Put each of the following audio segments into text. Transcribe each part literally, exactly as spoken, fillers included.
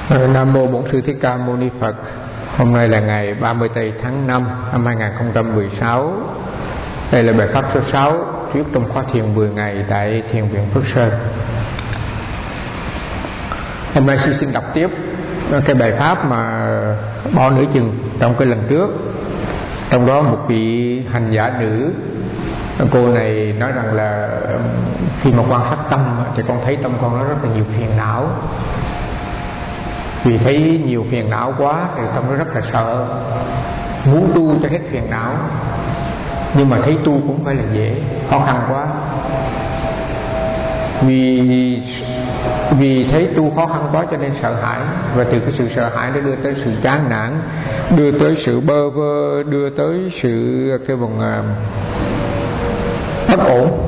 Nam mô Bổn Sư Thích Ca Mâu Ni Phật. Hôm nay là ngày ba mươi tây tháng năm năm hai nghìn không trăm mười sáu. Đây là bài pháp số sáu thuyết trong khóa thiền mười ngày tại Thiền viện Phước Sơn. Hôm nay sư xin đọc tiếp cái bài pháp mà bỏ nửa chừng trong cái lần trước. Trong đó một vị hành giả nữ, cô này nói rằng là khi mà quan sát tâm thì con thấy tâm con nó rất là nhiều phiền não. Vì thấy nhiều phiền não quá thì tâm nó rất là sợ, muốn tu cho hết phiền não, nhưng mà thấy tu cũng phải là dễ, khó khăn quá. Vì vì thấy tu khó khăn quá cho nên sợ hãi, và từ cái sự sợ hãi nó đưa tới sự chán nản, đưa tới sự bơ vơ, đưa tới sự cái vòng bất ổn.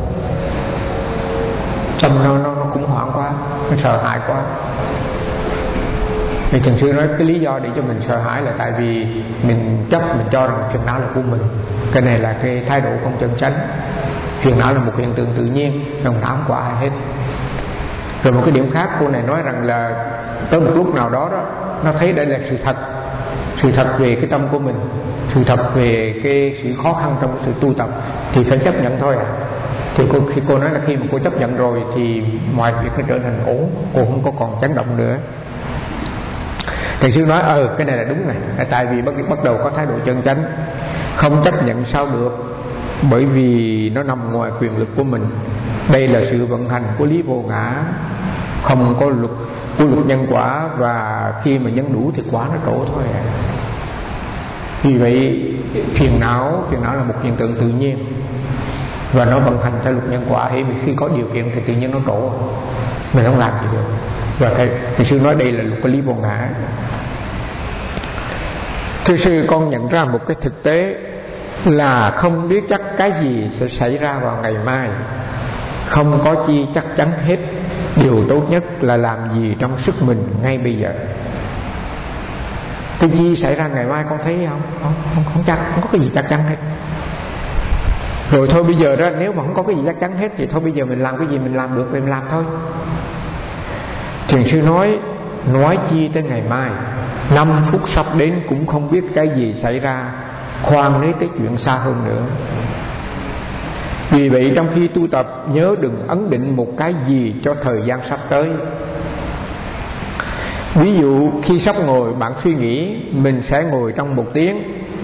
Tâm nó, nó, nó cũng hoảng quá, nó sợ hãi quá. Thì Thiền sư nói cái lý do để cho mình sợ hãi là tại vì mình chấp, mình cho rằng phiền não là của mình. Cái này là cái thái độ không chân chánh. Phiền não là một hiện tượng tự nhiên, nó không ám của ai hết. Rồi một cái điểm khác, cô này nói rằng là tới một lúc nào đó đó, nó thấy đây là sự thật, sự thật về cái tâm của mình, sự thật về cái sự khó khăn trong sự tu tập, thì phải chấp nhận thôi à. Thì cô, khi cô nói là khi mà cô chấp nhận rồi thì mọi việc nó trở thành ổn, cô không có còn chấn động nữa. Thầy sư nói ờ cái này là đúng này, tại vì bắt, bắt đầu có thái độ chân chánh. Không chấp nhận sao được, bởi vì nó nằm ngoài quyền lực của mình. Đây là sự vận hành của lý vô ngã, không có luật của luật nhân quả, và khi mà nhân đủ thì quả nó trổ thôi à. Vì vậy phiền não phiền não là một hiện tượng tự nhiên, và nó vận hành theo luật nhân quả. Thì khi có điều kiện thì tự nhiên nó trổ, mình không làm gì được. Và thầy, thầy sư nói đây là luật của lý vô ngã. Thưa sư, con nhận ra một cái thực tế là không biết chắc cái gì sẽ xảy ra vào ngày mai, không có chi chắc chắn hết. Điều tốt nhất là làm gì trong sức mình ngay bây giờ. Cái gì xảy ra ngày mai con thấy không? Không, không, không chắc, không có cái gì chắc chắn hết. Rồi thôi bây giờ đó, nếu mà không có cái gì chắc chắn hết thì thôi bây giờ mình làm cái gì mình làm được thì mình làm thôi. Thiền sư nói, nói chi tới ngày mai, năm phút sắp đến cũng không biết cái gì xảy ra, khoan nói tới chuyện xa hơn nữa. Vì vậy trong khi tu tập, nhớ đừng ấn định một cái gì cho thời gian sắp tới. Ví dụ khi sắp ngồi, bạn suy nghĩ mình sẽ ngồi trong một tiếng,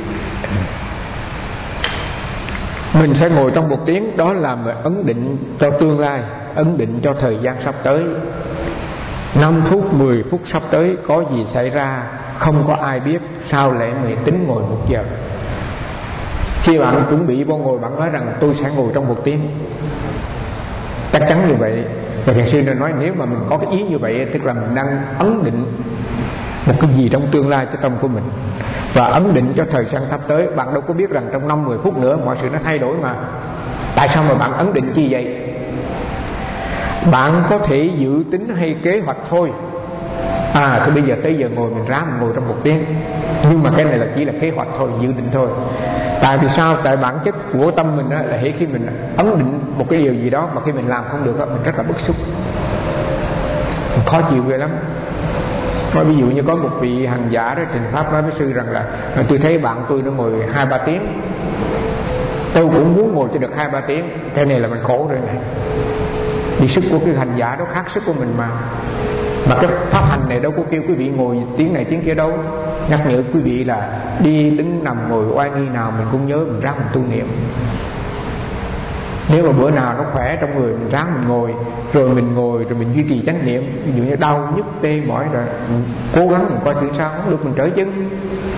Mình sẽ ngồi trong một tiếng, đó là một ấn định cho tương lai, ấn định cho thời gian sắp tới. Năm phút, mười phút sắp tới có gì xảy ra không có ai biết, sao lại mày tính ngồi một giờ. Khi bạn chuẩn bị vô ngồi, bạn nói rằng tôi sẽ ngồi trong một tiếng, chắc chắn như vậy. Và thiền sư nói nếu mà mình có cái ý như vậy, tức là mình đang ấn định một cái gì trong tương lai cho tâm của mình, và ấn định cho thời gian sắp tới. Bạn đâu có biết rằng trong năm mười phút nữa mọi sự nó thay đổi mà. Tại sao mà bạn ấn định chi vậy? Bạn có thể dự tính hay kế hoạch thôi. À thì bây giờ tới giờ ngồi mình ráng mình ngồi trong một tiếng, nhưng mà cái này là chỉ là kế hoạch thôi, dự định thôi. Tại vì sao? Tại bản chất của tâm mình đó, là khi mình ấn định một cái điều gì đó mà khi mình làm không được đó, mình rất là bức xúc, mình khó chịu ghê lắm. Nói ví dụ như có một vị hành giả đó trình pháp nói với sư rằng là tôi thấy bạn tôi nó ngồi hai ba tiếng, tôi cũng muốn ngồi cho được hai ba tiếng. Cái này là mình khổ rồi này. Vì sức của cái hành giả đó khác sức của mình mà. Mà cái pháp hành này đâu có kêu quý vị ngồi tiếng này tiếng kia đâu. Nhắc nhở quý vị là đi đứng nằm ngồi oai nghi nào mình cũng nhớ mình ráng mình tu niệm. Nếu mà bữa nào nó khỏe trong người, mình ráng mình ngồi, rồi mình ngồi rồi mình duy trì chánh niệm. Ví dụ như đau nhức tê mỏi rồi mình cố gắng mình coi chuyện sao không được mình trở chân.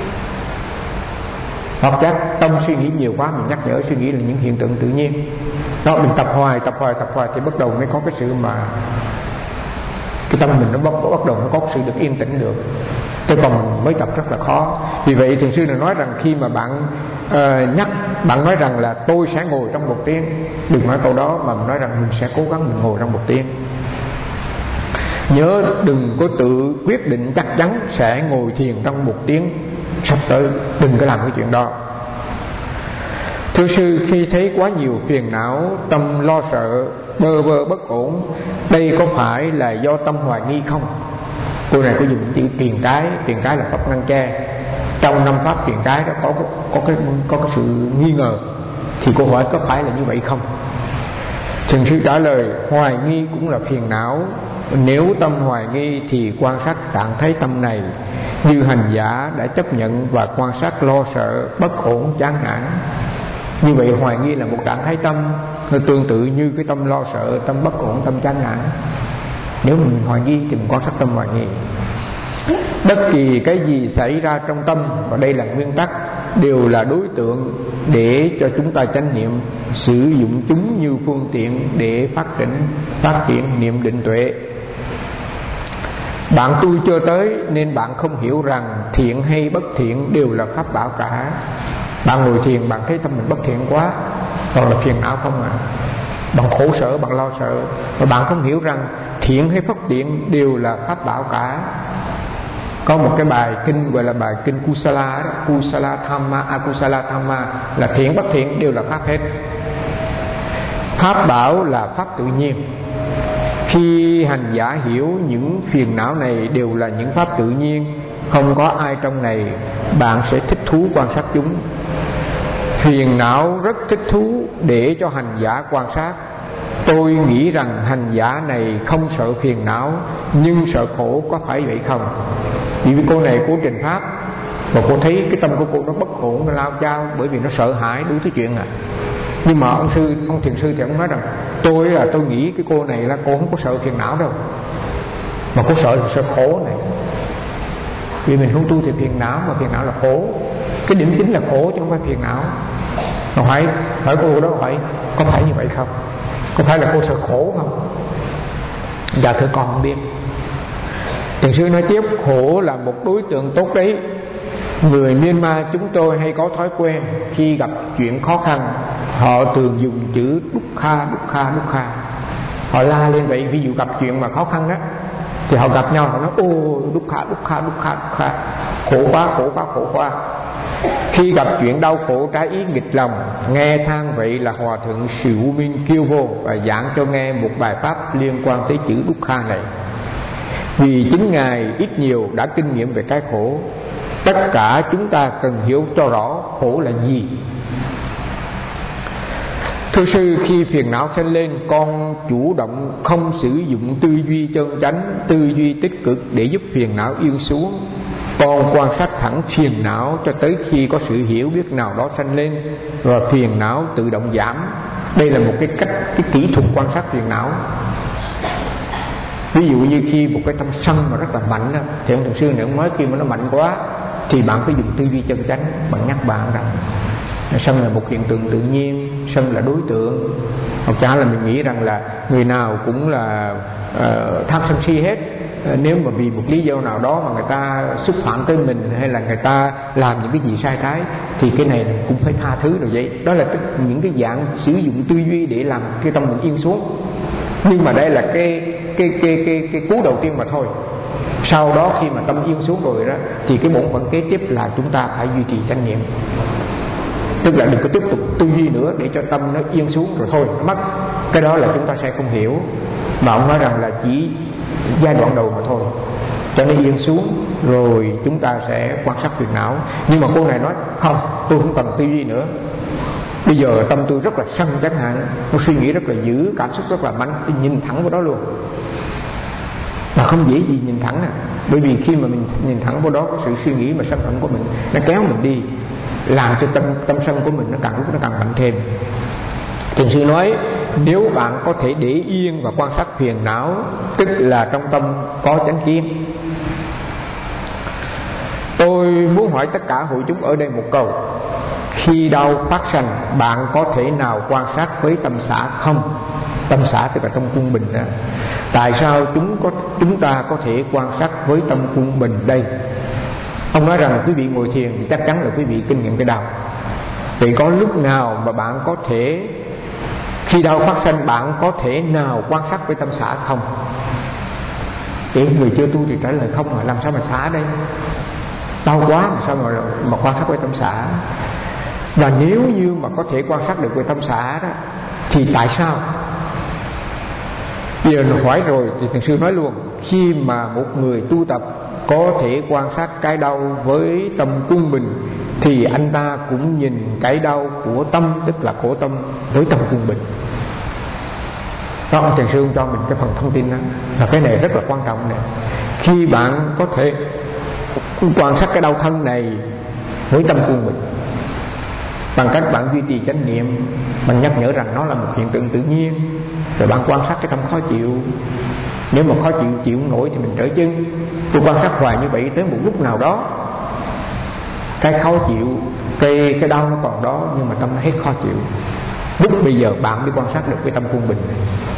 Hoặc chắc tâm suy nghĩ nhiều quá, mình nhắc nhở suy nghĩ là những hiện tượng tự nhiên. Đó, mình tập hoài tập hoài tập hoài thì bắt đầu mới có cái sự mà cái tâm mình nó bắt, bắt đầu nó có sự được yên tĩnh được. Tôi còn mới tập rất là khó. Vì vậy thiền sư nói rằng khi mà bạn uh, nhắc, bạn nói rằng là tôi sẽ ngồi trong một tiếng, đừng nói câu đó mà nói rằng mình sẽ cố gắng mình ngồi trong một tiếng. Nhớ đừng có tự quyết định chắc chắn sẽ ngồi thiền trong một tiếng sắp tới, đừng có làm cái chuyện đó. Thưa sư, khi thấy quá nhiều phiền não, tâm lo sợ, bơ vơ bất ổn, đây có phải là do tâm hoài nghi không? Cô này có dùng chữ tiền cái, tiền cái là pháp ngăn che. Trong năm pháp tiền cái đó có có cái có cái sự nghi ngờ, thì cô hỏi có phải là như vậy không? Thiền sư trả lời hoài nghi cũng là phiền não. Nếu tâm hoài nghi thì quan sát trạng thái tâm này như hành giả đã chấp nhận và quan sát lo sợ, bất ổn, chán nản. Như vậy hoài nghi là một trạng thái tâm tương tự như cái tâm lo sợ, tâm bất ổn, tâm chán nản. Nếu mình hoài nghi thì mình quan sát tâm hoài nghi. Bất kỳ cái gì xảy ra trong tâm, và đây là nguyên tắc, đều là đối tượng để cho chúng ta chánh niệm, sử dụng chúng như phương tiện để phát triển phát triển niệm định tuệ. Bạn tu chưa tới nên bạn không hiểu rằng thiện hay bất thiện đều là pháp bảo cả. Bạn ngồi thiền bạn thấy tâm mình bất thiện quá, còn là phiền não không à. Bạn khổ sở, bạn lo sợ, và bạn không hiểu rằng thiện hay bất thiện đều là pháp bảo cả. Có một cái bài kinh gọi là bài kinh Kusala đó, Kusala Thamma, Akusala Thamma, là thiện bất thiện đều là pháp hết. Pháp bảo là pháp tự nhiên. Khi hành giả hiểu những phiền não này đều là những pháp tự nhiên, không có ai trong này, bạn sẽ thích thú quan sát chúng. Phiền não rất thích thú để cho hành giả quan sát. Tôi nghĩ rằng hành giả này không sợ phiền não, nhưng sợ khổ, có phải vậy không? Vì cô này cô trình pháp, và cô thấy cái tâm của cô nó bất ổn, nó lao chao, bởi vì nó sợ hãi đủ thứ chuyện à. Nhưng mà ông sư, ông thiền sư thì ông nói rằng tôi là tôi nghĩ cái cô này là cô không có sợ phiền não đâu, mà cô sợ sợ khổ này. Vì mình không tu thì phiền não, mà phiền não là khổ. Cái điểm chính là khổ chứ không phải phiền não. Mà hỏi hỏi cô đó, hỏi có phải như vậy không? Có phải là cô sợ khổ không? Dạ thưa con không biết. Thiền sư nói tiếp, khổ là một đối tượng tốt đấy. Người Myanmar chúng tôi hay có thói quen khi gặp chuyện khó khăn, họ thường dùng chữ dukkha, dukkha, dukkha. Họ la lên vậy. Ví dụ gặp chuyện mà khó khăn á, thì họ gặp nhau họ nói ô dukkha, dukkha, dukkha, dukkha, khổ quá, khổ quá, khổ quá. Khi gặp chuyện đau khổ trái ý nghịch lòng, nghe than vậy là Hòa thượng Sỉu Minh kêu vô và giảng cho nghe một bài pháp liên quan tới chữ dukkha này. Vì chính Ngài ít nhiều đã kinh nghiệm về cái khổ. Tất cả chúng ta cần hiểu cho rõ khổ là gì. Thưa sư, khi phiền não sinh lên, con chủ động không sử dụng tư duy chân chánh, tư duy tích cực để giúp phiền não yên xuống. Con quan sát thẳng phiền não cho tới khi có sự hiểu biết nào đó sanh lên, và phiền não tự động giảm. Đây là một cái cách, cái kỹ thuật quan sát phiền não. Ví dụ như khi một cái tâm sân mà rất là mạnh đó, thì ông thiền sư này ông nói khi mà nó mạnh quá thì bạn phải dùng tư duy chân chánh. Bạn nhắc bạn rằng sân là một hiện tượng tự nhiên, sân là đối tượng. Hoặc chả là mình nghĩ rằng là người nào cũng là uh, tham sân si hết. uh, Nếu mà vì một lý do nào đó mà người ta xúc phạm tới mình, hay là người ta làm những cái gì sai trái, thì cái này cũng phải tha thứ rồi vậy. Đó là cái, những cái dạng sử dụng tư duy để làm cái tâm mình yên xuống. Nhưng mà đây là cái cái cái cái cái cú đầu tiên mà thôi. Sau đó khi mà tâm yên xuống rồi đó, thì cái bổn phận kế tiếp là chúng ta phải duy trì chánh niệm. Tức là đừng có tiếp tục tư duy nữa để cho tâm nó yên xuống rồi thôi mất. Cái đó là chúng ta sẽ không hiểu. Mà ông nói rằng là chỉ giai đoạn đầu mà thôi, cho nó yên xuống rồi chúng ta sẽ quan sát phiền não. Nhưng mà cô này nói không, tôi không cần tư duy nữa. Bây giờ tâm tôi rất là sân chẳng hạn, nó suy nghĩ rất là dữ, cảm xúc rất là mạnh, tôi nhìn thẳng vào đó luôn. Mà không dễ gì nhìn thẳng à. Bởi vì khi mà mình nhìn thẳng vào đó, có sự suy nghĩ mà sân hận của mình nó kéo mình đi, làm cho tâm, tâm sân của mình nó càng lúc nó càng mạnh thêm. Thiền sư nói nếu bạn có thể để yên và quan sát phiền não, tức là trong tâm có chánh kiến. Tôi muốn hỏi tất cả hội chúng ở đây một câu. Khi đau phát sanh, bạn có thể nào quan sát với tâm xả không? Tâm xả tức là tâm quân bình đó. Tại sao chúng có chúng ta có thể quan sát với tâm quân bình đây? Ông nói rằng quý vị ngồi thiền thì chắc chắn là quý vị kinh nghiệm cái đau. Vậy có lúc nào mà bạn có thể, khi đau phát sanh, bạn có thể nào quan sát với tâm xả không? Để người chưa tu thì trả lời không, mà làm sao mà xả đây? Đau quá mà sao mà, mà quan sát với tâm xả? Và nếu như mà có thể quan sát được với tâm xả đó, thì tại sao? Bây giờ hỏi rồi thì thiền sư nói luôn, khi mà một người tu tập có thể quan sát cái đau với tâm quân bình, thì anh ta cũng nhìn cái đau của tâm, tức là khổ tâm, với tâm quân bình. Đó, ông Trần Sư cho mình cái phần thông tin đó, là cái này rất là quan trọng này. Khi bạn có thể quan sát cái đau thân này với tâm quân bình, bằng cách bạn duy trì chánh niệm, bạn nhắc nhở rằng nó là một hiện tượng tự nhiên, rồi bạn quan sát cái tâm khó chịu. Nếu mà khó chịu chịu không nổi thì mình trở chân. Tôi quan sát hoài như vậy, tới một lúc nào đó cái khó chịu, cái cái đau nó còn đó, nhưng mà tâm nó hết khó chịu. Lúc bây giờ bạn mới quan sát được cái tâm quân bình này.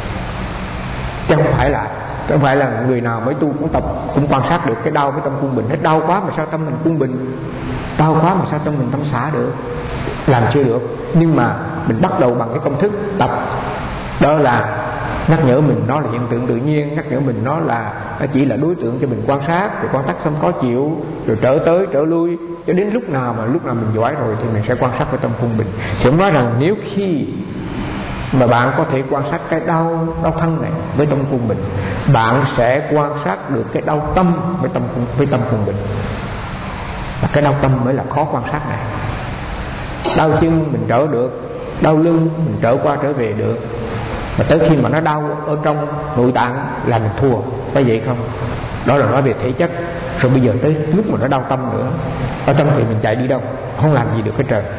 Chứ không phải là không phải là người nào mới tu cũng tập cũng quan sát được cái đau với tâm quân bình hết. Đau quá mà sao tâm mình quân bình, đau quá mà sao tâm mình tâm xả được, làm chưa được. Nhưng mà mình bắt đầu bằng cái công thức tập, đó là nhắc nhở mình nó là hiện tượng tự nhiên, nhắc nhở mình nó là nó chỉ là đối tượng cho mình quan sát, rồi quan sát xong khó chịu, rồi trở tới trở lui, cho đến lúc nào mà lúc nào mình giỏi rồi thì mình sẽ quan sát với tâm quân bình. Thì ông nói rằng nếu khi mà bạn có thể quan sát cái đau đau thân này với tâm quân bình, bạn sẽ quan sát được cái đau tâm với tâm với tâm quân bình. Và cái đau tâm mới là khó quan sát này. Đau chân mình trở được, đau lưng mình trở qua trở về được, mà tới khi mà nó đau ở trong nội tạng là mình thua, phải vậy không? Đó là nói về thể chất. Rồi bây giờ tới lúc mà nó đau tâm nữa, ở tâm thì mình chạy đi đâu, không làm gì được hết trời.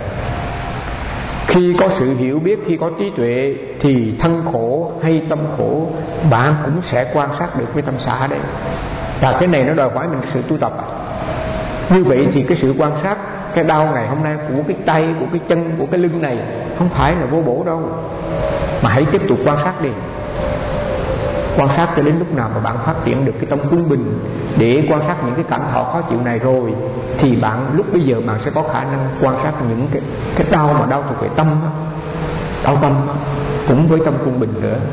Khi có sự hiểu biết, khi có trí tuệ, thì thân khổ hay tâm khổ bạn cũng sẽ quan sát được với tâm xả đấy. Và cái này nó đòi hỏi mình sự tu tập. Như vậy thì cái sự quan sát cái đau ngày hôm nay của cái tay, của cái chân, của cái lưng này không phải là vô bổ đâu, mà hãy tiếp tục quan sát đi. Quan sát cho đến lúc nào mà bạn phát triển được cái tâm quân bình để quan sát những cái cảm thọ khó chịu này rồi, thì bạn lúc bây giờ bạn sẽ có khả năng quan sát những cái, cái đau mà đau thuộc về tâm đó, đau tâm đó, cũng với tâm quân bình nữa.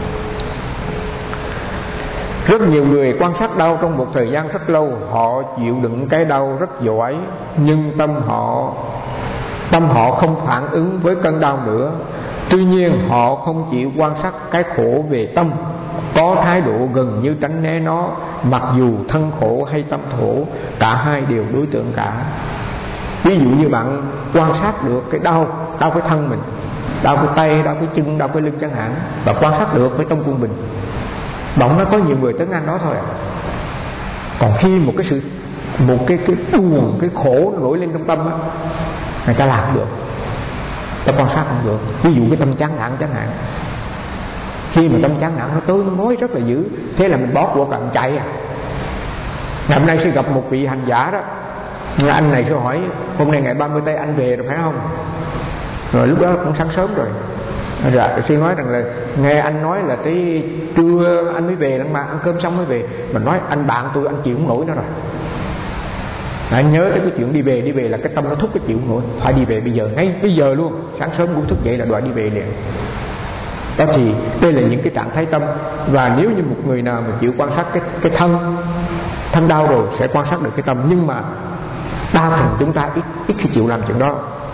Rất nhiều người quan sát đau trong một thời gian rất lâu, họ chịu đựng cái đau rất giỏi, nhưng tâm họ tâm họ không phản ứng với cơn đau nữa. Tuy nhiên họ không chịu quan sát cái khổ về tâm, có thái độ gần như tránh né nó, mặc dù thân khổ hay tâm khổ, cả hai đều đối tượng cả. Ví dụ như bạn quan sát được cái đau, đau cái thân mình, đau cái tay, đau cái chân, đau cái lưng chẳng hạn, và quan sát được với tâm quân bình. Bạn nói có nhiều người tới ngang đó thôi à. Còn khi một cái sự một cái cái buồn, cái khổ nổi lên trong tâm á, người ta làm không được, ta quan sát không được. Ví dụ cái tâm chán nản chẳng hạn, khi mà tâm chán nản nó tới nó nói rất là dữ, thế là mình bó cuộc làm chạy à. Ngày hôm nay sư gặp một vị hành giả đó, anh này sư hỏi hôm nay ngày ba mươi tây anh về rồi phải không? Rồi lúc đó cũng sáng sớm rồi. Rồi sư nói rằng là nghe anh nói là tới trưa anh mới về, đang mà ăn cơm xong mới về. Mình nói anh bạn tôi anh chịu không nổi nữa rồi. Anh nhớ tới cái chuyện đi về, đi về là cái tâm nó thúc cái chịu không nổi, phải đi về bây giờ, ngay bây giờ luôn. Sáng sớm cũng thức dậy là đòi đi về liền. Đó thì đây là những cái trạng thái tâm. Và nếu như một người nào mà chịu quan sát cái, cái thân thân đau rồi sẽ quan sát được cái tâm. Nhưng mà đa phần chúng ta ít, ít khi chịu làm chuyện đó.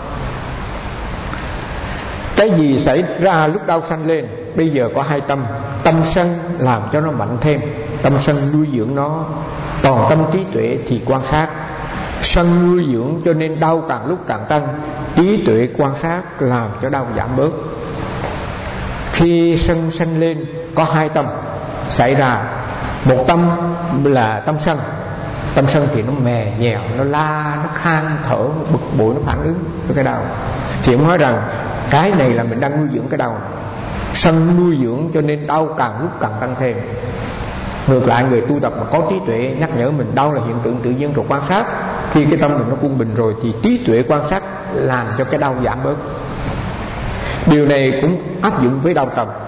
Cái gì xảy ra lúc đau sanh lên? Bây giờ có hai tâm. Tâm sân làm cho nó mạnh thêm, tâm sân nuôi dưỡng nó. Còn tâm trí tuệ thì quan sát. Sân nuôi dưỡng cho nên đau càng lúc càng tăng, trí tuệ quan sát làm cho đau giảm bớt. Khi sân sanh lên có hai tâm xảy ra. Một tâm là tâm sân. Tâm sân thì nó mè nhèo, nó la, nó khan, thở, nó bực bội, nó phản ứng với cái đau. Thì ông nói rằng cái này là mình đang nuôi dưỡng cái đau. Sân nuôi dưỡng cho nên đau càng lúc càng tăng thêm. Ngược lại người tu tập mà có trí tuệ nhắc nhở mình đau là hiện tượng tự nhiên rồi quan sát, khi cái tâm mình nó quân bình rồi thì trí tuệ quan sát làm cho cái đau giảm bớt. Điều này cũng áp dụng với đau tâm.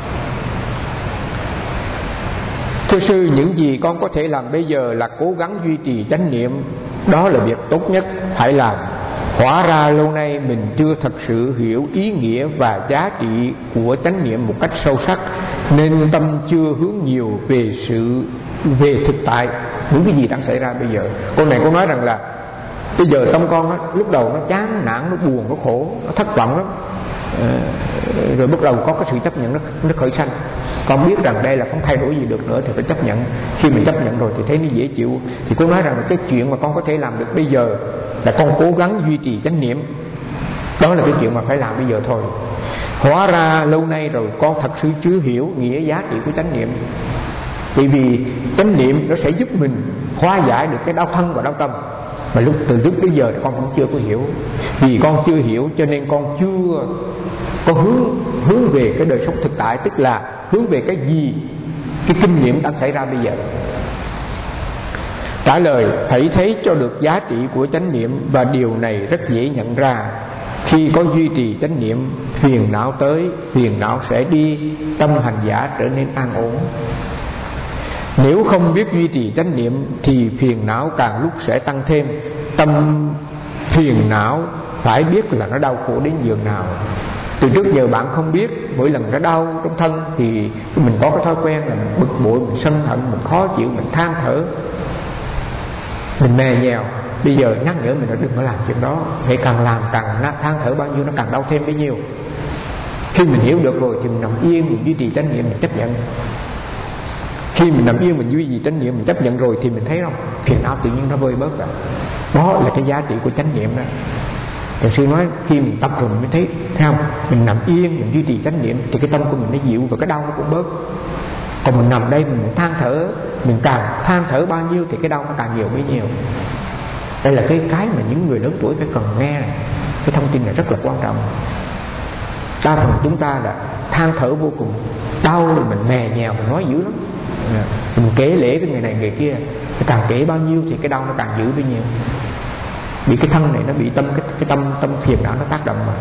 Thưa sư, những gì con có thể làm bây giờ là cố gắng duy trì chánh niệm. Đó là việc tốt nhất phải làm. Hóa ra lâu nay mình chưa thật sự hiểu ý nghĩa và giá trị của chánh niệm một cách sâu sắc, nên tâm chưa hướng nhiều về sự về thực tại những cái gì đang xảy ra bây giờ. Con này con nói rằng là bây giờ tâm con á, lúc đầu nó chán nản, nó buồn, nó khổ, nó thất vọng lắm. Rồi bắt đầu có cái sự chấp nhận nó, nó khởi sanh. Con biết rằng đây là không thay đổi gì được nữa thì phải chấp nhận. Khi mình chấp nhận rồi thì thấy nó dễ chịu. Thì cô nói rằng là cái chuyện mà con có thể làm được bây giờ là con cố gắng duy trì chánh niệm. Đó là cái chuyện mà phải làm bây giờ thôi. Hóa ra lâu nay rồi con thật sự chưa hiểu nghĩa giá trị của chánh niệm. Bởi vì chánh niệm nó sẽ giúp mình hóa giải được cái đau thân và đau tâm. Mà lúc từ lúc bây giờ con cũng chưa có hiểu. Vì con chưa hiểu cho nên con chưa có hướng hướng về cái đời sống thực tại, tức là hướng về cái gì, cái kinh nghiệm đang xảy ra bây giờ. Trả lời: hãy thấy cho được giá trị của chánh niệm, và điều này rất dễ nhận ra. Khi có duy trì chánh niệm, phiền não tới, phiền não sẽ đi, tâm hành giả trở nên an ổn. Nếu không biết duy trì chánh niệm thì phiền não càng lúc sẽ tăng thêm. Tâm phiền não phải biết là nó đau khổ đến giường nào. Từ trước giờ bạn không biết, mỗi lần nó đau trong thân thì mình có cái thói quen là mình bực bội, mình sân hận, mình khó chịu, mình than thở, mình mè nhèo. Bây giờ nhắc nhở mình là đừng có làm chuyện đó. Hãy càng làm càng than thở bao nhiêu nó càng đau thêm bấy nhiêu. Khi mình hiểu được rồi thì mình nằm yên, mình duy trì chánh niệm, mình chấp nhận. Khi mình nằm yên, mình duy trì chánh niệm, mình chấp nhận rồi thì mình thấy không, phiền não tự nhiên nó vơi bớt rồi. Đó là cái giá trị của chánh niệm đó. Thầy sư nói khi mình tập rồi mình mới thấy, thấy không, mình nằm yên, mình duy trì chánh niệm thì cái tâm của mình nó dịu và cái đau nó cũng bớt. Còn mình nằm đây mình than thở, mình càng than thở bao nhiêu thì cái đau nó càng nhiều bấy nhiêu. Đây là cái cái mà những người lớn tuổi phải cần nghe. Cái thông tin này rất là quan trọng. Đa phần chúng ta là than thở vô cùng, đau rồi mình mè nhèo, mình nói dữ lắm, mình kể lể với người này người kia, càng kể bao nhiêu thì cái đau nó càng dữ bấy nhiêu. Vì cái thân này nó bị tâm cái, cái tâm tâm phiền não nó tác động mà.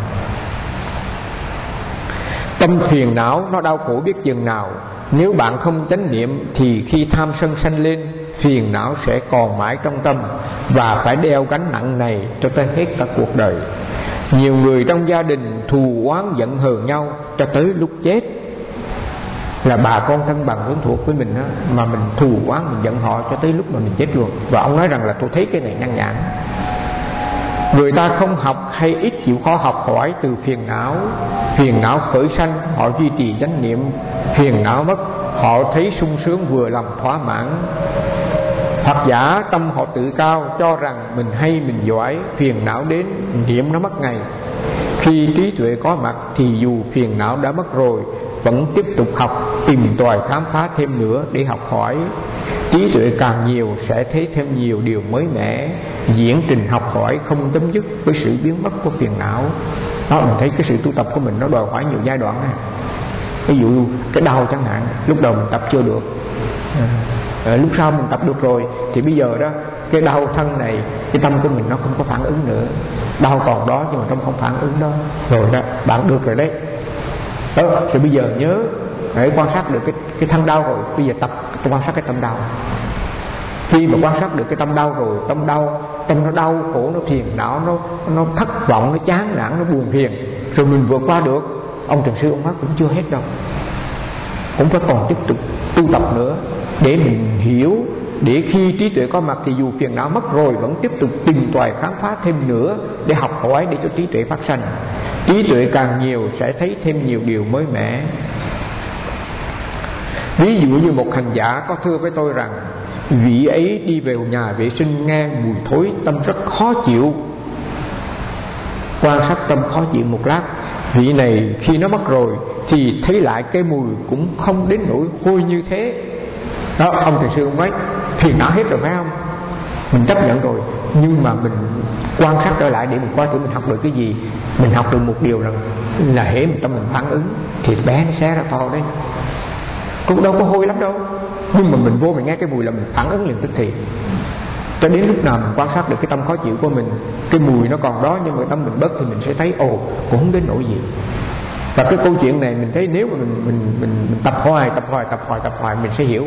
Tâm phiền não nó đau khổ biết chừng nào. Nếu bạn không chánh niệm thì khi tham sân sanh lên, phiền não sẽ còn mãi trong tâm và phải đeo gánh nặng này cho tới hết cả cuộc đời. Nhiều người trong gia đình thù oán giận hờn nhau cho tới lúc chết, là bà con thân bằng quyến thuộc với mình đó, mà mình thù oán mình giận họ cho tới lúc mà mình chết luôn. Và ông nói rằng là tôi thấy cái này nhan nhản. Người ta không học hay ít chịu khó học hỏi từ phiền não. Phiền não khởi sanh, họ duy trì chánh niệm. Phiền não mất, họ thấy sung sướng vừa lòng thỏa mãn. Hoặc giả tâm họ tự cao, cho rằng mình hay mình giỏi. Phiền não đến, niệm nó mất ngay. Khi trí tuệ có mặt thì dù phiền não đã mất rồi, vẫn tiếp tục học, tìm tòi khám phá thêm nữa để học hỏi. Trí tuệ càng nhiều sẽ thấy thêm nhiều điều mới mẻ. Diễn trình học hỏi không chấm dứt với sự biến mất của phiền não. Đó, mình thấy cái sự tu tập của mình nó đòi hỏi nhiều giai đoạn này. Ví dụ cái đau chẳng hạn, lúc đầu mình tập chưa được, à, lúc sau mình tập được rồi thì bây giờ đó cái đau thân này, cái tâm của mình nó không có phản ứng nữa. Đau còn đó nhưng mà tâm không phản ứng đó. Rồi đó, bạn được rồi đấy. Đó, rồi bây giờ nhớ để quan sát được cái, cái thân đau rồi, bây giờ tập quan sát cái tâm đau. Khi mà quan sát được cái tâm đau rồi, tâm đau, tâm nó đau khổ, nó phiền não, nó nó thất vọng, nó chán nản, nó buồn phiền, rồi mình vượt qua được. Ông Trần Sư ông nói cũng chưa hết đâu, cũng phải còn tiếp tục tu tập nữa để mình hiểu, để khi trí tuệ có mặt thì dù phiền não mất rồi vẫn tiếp tục tìm tòi khám phá thêm nữa để học hỏi, để cho trí tuệ phát sanh. Trí tuệ càng nhiều sẽ thấy thêm nhiều điều mới mẻ. Ví dụ như một hành giả có thưa với tôi rằng vị ấy đi về nhà vệ sinh nghe mùi thối, tâm rất khó chịu. Quan sát tâm khó chịu một lát, vị này khi nó mất rồi thì thấy lại cái mùi cũng không đến nỗi hôi như thế. Đó, ông thầy sư ông nói phiền não hết rồi phải không? Mình chấp nhận rồi, nhưng mà mình quan sát trở lại để mình coi thử mình học được cái gì. Mình học được một điều rằng là hễ mình tâm mình phản ứng thì bé nó xé ra to đấy. Cũng đâu có hôi lắm đâu, nhưng mà mình vô mình nghe cái mùi là mình phản ứng liền tức thì. Cho đến lúc nào mình quan sát được cái tâm khó chịu của mình, cái mùi nó còn đó nhưng mà tâm mình bớt thì mình sẽ thấy ồ, cũng không đến nỗi gì. Và cái câu chuyện này mình thấy nếu mà mình mình mình, mình tập hoài tập hoài tập hoài tập hoài mình sẽ hiểu.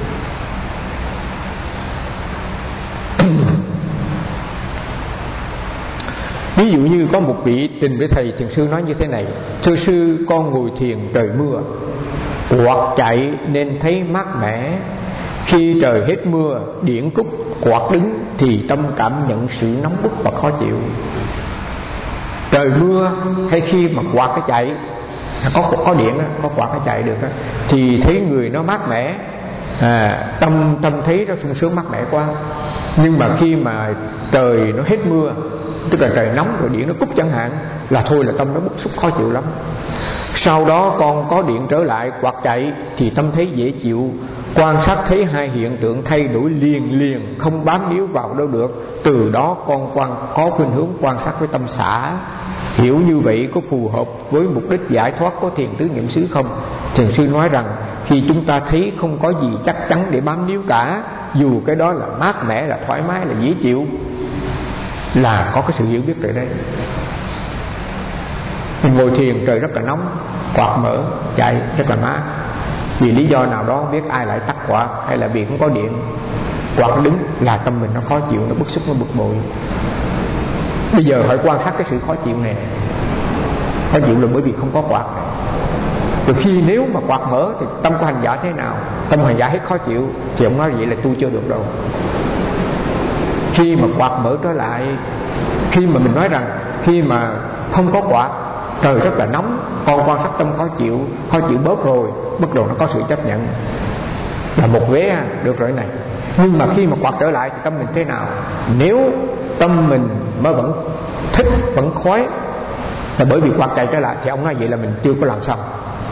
Ví dụ như có một vị trình với thầy thiền sư nói như thế này: thưa sư, con ngồi thiền trời mưa, quạt chạy nên thấy mát mẻ. Khi trời hết mưa, điển cúc quạt đứng thì tâm cảm nhận sự nóng bức và khó chịu. trời mưa hay khi mà quạt cái chạy, có có điện đó, có quạt cái chạy được đó, thì thấy người nó mát mẻ, à, tâm tâm thấy nó sung sướng mát mẻ quá. Nhưng mà khi mà trời nó hết mưa, tức là trời nóng rồi điện nó cúp chẳng hạn, là thôi là tâm nó bức xúc khó chịu lắm. Sau đó con có điện trở lại, quạt chạy thì tâm thấy dễ chịu, quan sát thấy hai hiện tượng thay đổi liền liền, không bám níu vào đâu được. Từ đó con quan có khuynh hướng quan sát với tâm xả. Hiểu như vậy có phù hợp với mục đích giải thoát của thiền tứ niệm xứ không? Thiền sư nói rằng khi chúng ta thấy không có gì chắc chắn để bám níu cả, dù cái đó là mát mẻ, là thoải mái, là dễ chịu, là có cái sự hiểu biết rồi đấy. Mình ngồi thiền trời rất là nóng, quạt mở chạy rất là mát, vì lý do nào đó biết ai lại tắt quạt, hay là vì không có điện, quạt đứng là tâm mình nó khó chịu, nó bức xúc, nó bực bội. Bây giờ phải quan sát cái sự khó chịu này. Khó chịu là bởi vì không có quạt này. Từ khi nếu mà quạt mở thì tâm của hành giả thế nào? Tâm hành giả hết khó chịu thì ông nói vậy là tu chưa được đâu. Khi mà quạt mở trở lại, khi mà mình nói rằng khi mà không có quạt, trời rất là nóng, con quan sát tâm khó chịu, khó chịu bớt rồi, bắt đầu nó có sự chấp nhận, là một vế được rồi này. Nhưng mà khi mà quạt trở lại thì tâm mình thế nào? Nếu tâm mình mới vẫn thích, vẫn khoái, là bởi vì quạt chạy trở lại, thì ông nói vậy là mình chưa có làm xong.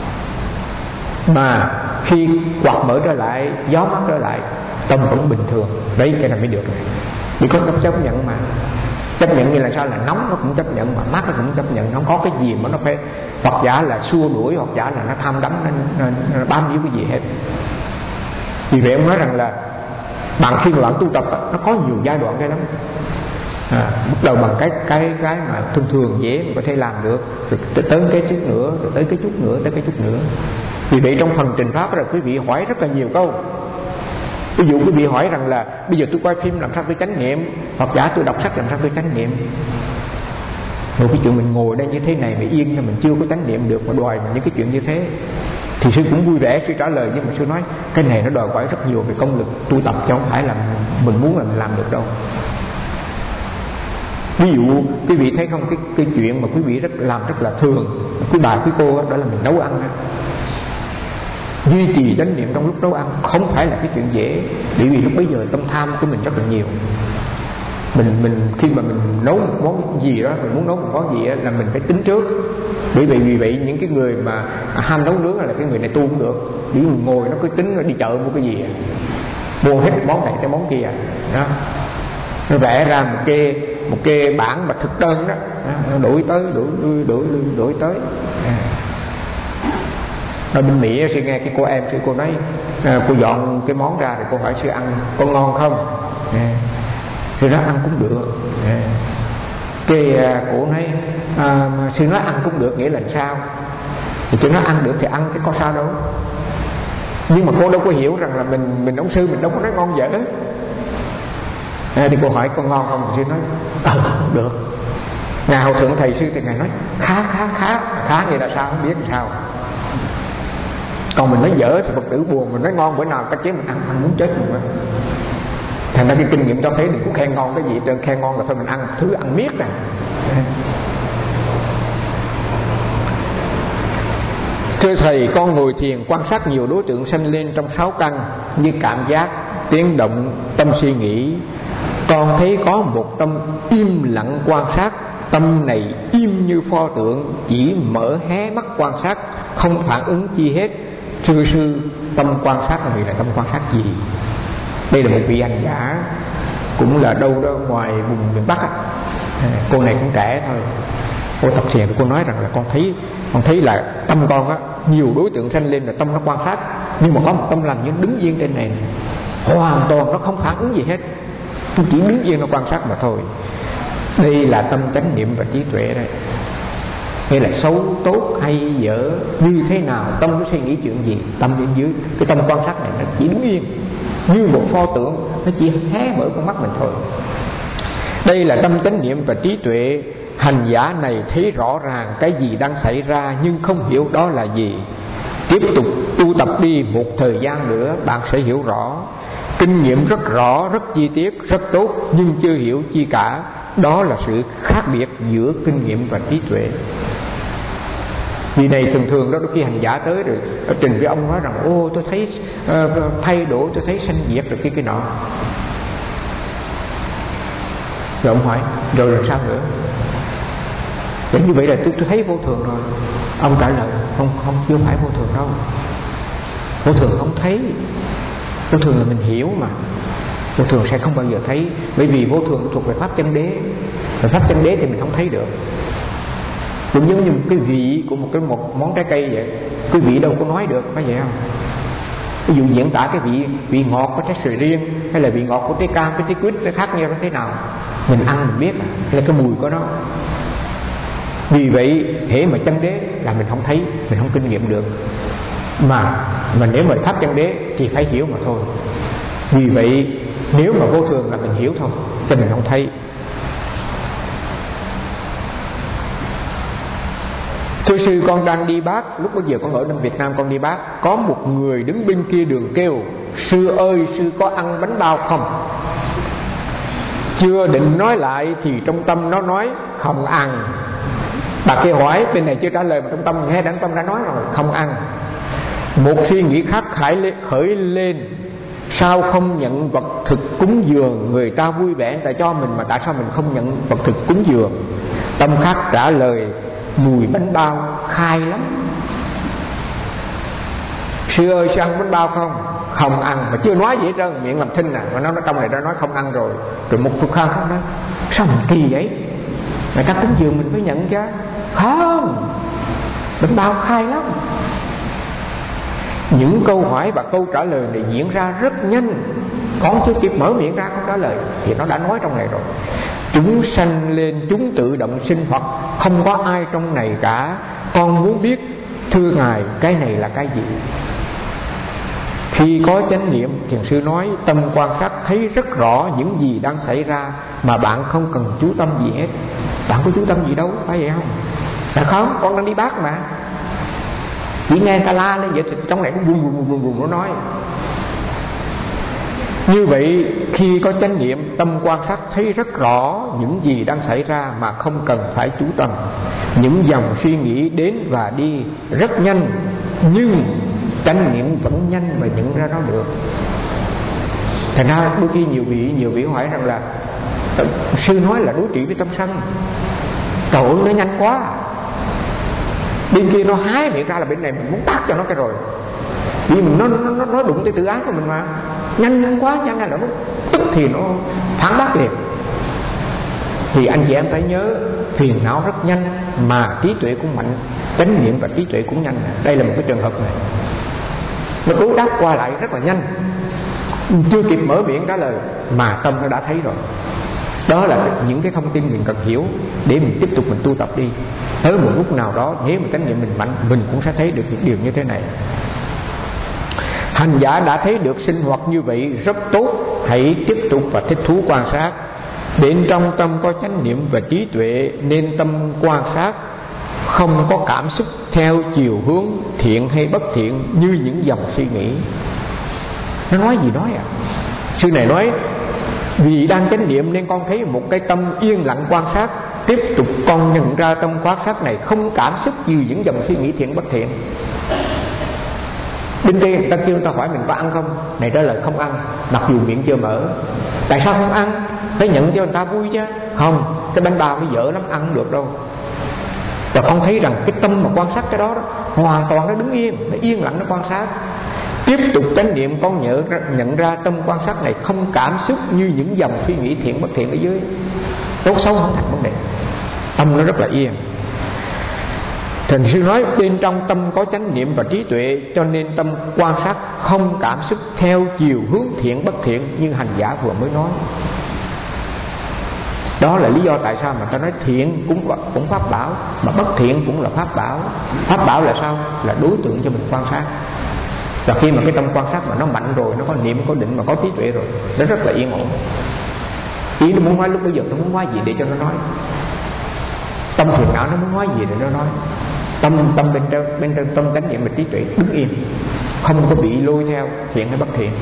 Mà khi quạt mở trở lại, gió mát trở lại, tâm vẫn bình thường, đấy cái này mới được rồi. Vì có tâm chấp nhận mà. Chấp nhận như là sao? Là nóng nó cũng chấp nhận, mà mát nó cũng chấp nhận. Nó không có cái gì mà nó phải, hoặc giả là xua đuổi, hoặc giả là nó tham đắm, nó, nó, nó bám víu cái gì hết. Vì vậy ông nói rằng là bạn khi mà bạn tu tập, nó có nhiều giai đoạn cái lắm. À, bắt đầu bằng cái cái cái mà thường thường dễ mà có thể làm được, rồi tới cái chút nữa, rồi tới cái chút nữa, tới cái chút nữa. Vì vậy trong phần trình pháp là quý vị hỏi rất là nhiều câu. Ví dụ quý vị hỏi rằng là bây giờ tôi coi phim làm sao tôi chánh niệm, hoặc giả tôi đọc sách làm sao tôi chánh niệm. Rồi cái chuyện mình ngồi đây như thế này mà yên là mình chưa có chánh niệm được, mà đòi mà những cái chuyện như thế, thì sư cũng vui vẻ sư trả lời. Nhưng mà sư nói cái này nó đòi hỏi rất nhiều về công lực tu tập, chứ không phải là mình muốn là mình làm được đâu. Ví dụ quý vị thấy không, cái, cái chuyện mà quý vị rất làm rất là thường, quý bà quý cô đó, đó là mình nấu ăn đó. Duy trì chánh niệm trong lúc nấu ăn không phải là cái chuyện dễ, bởi vì lúc bấy giờ tâm tham của mình rất là nhiều. Mình mình khi mà mình nấu một món gì đó, mình muốn nấu một món gì đó, là mình phải tính trước. Bởi vì vì vậy những cái người mà ham nấu nướng là cái người này tu cũng được. Vì người ngồi nó cứ tính nó đi chợ mua cái gì, mua hết món này tới món kia đó. Nó vẽ ra một cái một cái bảng mà thực đơn đó, nó đổi tới đổi lui đổi lui đổi tới. À. Ở bên Mỹ sư nghe cái cô em sư cô nói à, cô dọn cái món ra rồi cô hỏi sư ăn có ngon không? À. Sư nói ăn cũng được. À. Cái à, cô nói à, sư nói ăn cũng được nghĩa là sao? Thì sư nói ăn được thì ăn chứ có sao đâu. Nhưng mà cô đâu có hiểu rằng là mình mình ông sư mình đâu có nói ngon dở. À, thì cô hỏi con ngon không? Sư nói ờ à, được. Ngài Hậu Thượng thầy sư thì ngài nói khá khá khá khá nghĩa là sao không biết làm sao. Còn mình nói dở thì Phật tử buồn, mình nói ngon bữa nào ta chế mình ăn ăn muốn chết mình quá. Thành ra cái kinh nghiệm cho thấy đừng có khen ngon cái gì, trên khen ngon là thôi mình ăn thứ ăn miết này. Thưa thầy, con ngồi thiền quan sát nhiều đối tượng sanh lên trong sáu căn như cảm giác, tiếng động, tâm suy nghĩ. Con thấy có một tâm im lặng quan sát, tâm này im như pho tượng, chỉ mở hé mắt quan sát, không phản ứng chi hết. Thưa sư, tâm quan sát này là tâm quan sát gì? Đây là một vị hành giả cũng là đâu đó ngoài vùng miền Bắc. À, cô này cũng trẻ thôi. Cô tập thiền cô nói rằng là con thấy con thấy là tâm con á, nhiều đối tượng sanh lên là tâm nó quan sát, nhưng mà có một tâm làm như đứng yên trên này, hoàn toàn nó không phản ứng gì hết, nó chỉ đứng yên nó quan sát mà thôi. Đây là tâm chánh niệm và trí tuệ đấy. Nghĩa là xấu, tốt hay dở như thế nào, tâm nó suy nghĩ chuyện gì, tâm bên dưới cái tâm quan sát này nó chỉ đứng yên như một pho tượng, nó chỉ hé mở con mắt mình thôi. Đây là tâm chánh niệm và trí tuệ. Hành giả này thấy rõ ràng cái gì đang xảy ra nhưng không hiểu đó là gì. Tiếp tục tu tập đi, một thời gian nữa bạn sẽ hiểu rõ. Kinh nghiệm rất rõ, rất chi tiết, rất tốt, nhưng chưa hiểu chi cả. đó là sự khác biệt giữa kinh nghiệm và trí tuệ. Vì này thường thường đó, đôi khi hành giả tới rồi trình với ông nói rằng ô tôi thấy uh, thay đổi, tôi thấy sanh diệt rồi cái cái nọ. Rồi ông hỏi rồi làm sao nữa? Để như vậy là tôi, tôi thấy vô thường rồi. Ông trả lời không, không chưa phải vô thường đâu. Vô thường không thấy. Vô thường là mình hiểu mà. Vô thường sẽ không bao giờ thấy. Bởi vì vô thường thuộc về pháp chân đế. Và pháp chân đế thì mình không thấy được. Cũng giống như một cái vị của một cái một món trái cây vậy. Cái vị đâu có nói được, phải vậy không? Ví dụ diễn tả cái vị vị ngọt của trái sầu riêng hay là vị ngọt của trái cam, cái trái quýt nó khác nhau nó thế nào, mình ăn mình biết à, là cái mùi của nó. Vì vậy hễ mà chân đế là mình không thấy, mình không kinh nghiệm được. Mà mà nếu mà pháp chân đế thì phải hiểu mà thôi. Vì vậy nếu mà vô thường là mình hiểu thôi, cho mình không thấy. Thưa sư, con đang đi Bác. Lúc bây giờ con ở trong Việt Nam, con đi Bác. Có một người đứng bên kia đường kêu: sư ơi, sư có ăn bánh bao không? Chưa định nói lại thì trong tâm nó nói không ăn. Bà kia hỏi, bên này chưa trả lời mà trong tâm nghe trong tâm đã nói rồi, không ăn. Một suy nghĩ khác khởi lên: sao không nhận vật thực cúng dường? Người ta vui vẻ người ta cho mình, mà tại sao mình không nhận vật thực cúng dường? Tâm khác trả lời: mùi bánh bao khai lắm. Sư ơi, sư ăn bánh bao không? Không ăn. Mà chưa nói gì hết trơn, miệng làm thinh à. Mà nó trong này đã nói không ăn rồi. Rồi một cuộc khăn không nói: sao mình kỳ vậy? Người ta cúng dường mình phải nhận chứ. Không, bánh bao khai lắm. Những câu hỏi và câu trả lời này diễn ra rất nhanh. Con chưa kịp mở miệng ra con trả lời thì nó đã nói trong này rồi. Chúng sanh lên, chúng tự động sinh hoạt, không có ai trong này cả. Con muốn biết, thưa Ngài, cái này là cái gì? Khi có chánh niệm, thiền sư nói, tâm quan sát thấy rất rõ những gì đang xảy ra, mà bạn không cần chú tâm gì hết. Bạn có chú tâm gì đâu, phải vậy không? Dạ không, con đang đi Bác mà. Chỉ nghe ta la lên vậy thì trong này cũng bùm bùm bùm bùm nó nói. Như vậy khi có chánh niệm, tâm quan sát thấy rất rõ những gì đang xảy ra mà không cần phải chú tâm. Những dòng suy nghĩ đến và đi rất nhanh, nhưng chánh niệm vẫn nhanh mà nhận ra nó được. Thành ra đôi khi nhiều vị nhiều vị hỏi rằng là sư nói là đối trị với tâm sân. Trời ơi, nó nhanh quá. Bên kia nó hái miệng ra là bên này mình muốn tát cho nó cái rồi. Vì mình nó nó nó đụng tới tự ái của mình mà. Nhanh nhanh quá, nhanh là nó tức thì nó phản bác liền. Thì anh chị em phải nhớ, phiền não rất nhanh mà trí tuệ cũng mạnh, chánh niệm và trí tuệ cũng nhanh. Đây là một cái trường hợp này. Nó đối đáp qua lại rất là nhanh, chưa kịp mở miệng trả lời mà tâm nó đã thấy rồi. Đó là những cái thông tin mình cần hiểu để mình tiếp tục mình tu tập đi. Tới một lúc nào đó nếu mà chánh niệm mình mạnh, mình cũng sẽ thấy được những điều như thế này. Hành giả đã thấy được sinh hoạt như vậy rất tốt. Hãy tiếp tục và thích thú quan sát. Bên trong tâm có chánh niệm và trí tuệ, nên tâm quan sát không có cảm xúc theo chiều hướng thiện hay bất thiện như những dòng suy nghĩ. Nó nói gì nói à? Sư này nói vì đang chánh niệm nên con thấy một cái tâm yên lặng quan sát. Tiếp tục con nhận ra tâm quan sát này không cảm xúc như những dòng suy nghĩ thiện bất thiện. Bên kia người ta kêu người ta hỏi mình có ăn không? Này trả lời không ăn, mặc dù miệng chưa mở. Tại sao không ăn? Phải nhận cho người ta vui chứ. Không, cái bánh bao nó dở lắm, ăn không được đâu. Và con thấy rằng cái tâm mà quan sát cái đó, đó hoàn toàn nó đứng yên, nó yên lặng nó quan sát. Tiếp tục chánh niệm con nhận ra, nhận ra tâm quan sát này không cảm xúc như những dòng suy nghĩ thiện bất thiện ở dưới. Tốt xấu không thành vấn đề, tâm nó rất là yên. Thành sư nói bên trong tâm có chánh niệm và trí tuệ, cho nên tâm quan sát không cảm xúc theo chiều hướng thiện bất thiện như hành giả vừa mới nói. Đó là lý do tại sao mà ta nói thiện cũng cũng pháp bảo, mà bất thiện cũng là pháp bảo. Pháp bảo là sao? Là đối tượng cho mình quan sát. Và khi mà cái tâm quan sát mà nó mạnh rồi, nó có niệm, có định mà có trí tuệ rồi, nó rất là yên ổn. Ý nó muốn nói lúc bây giờ nó muốn nói gì để cho nó nói. Tâm phiền não nó muốn nói gì để nó nói. Tâm tâm bên trong bên trong tâm chánh niệm và trí tuệ đứng yên, không có bị lôi theo thiện hay bất thiện.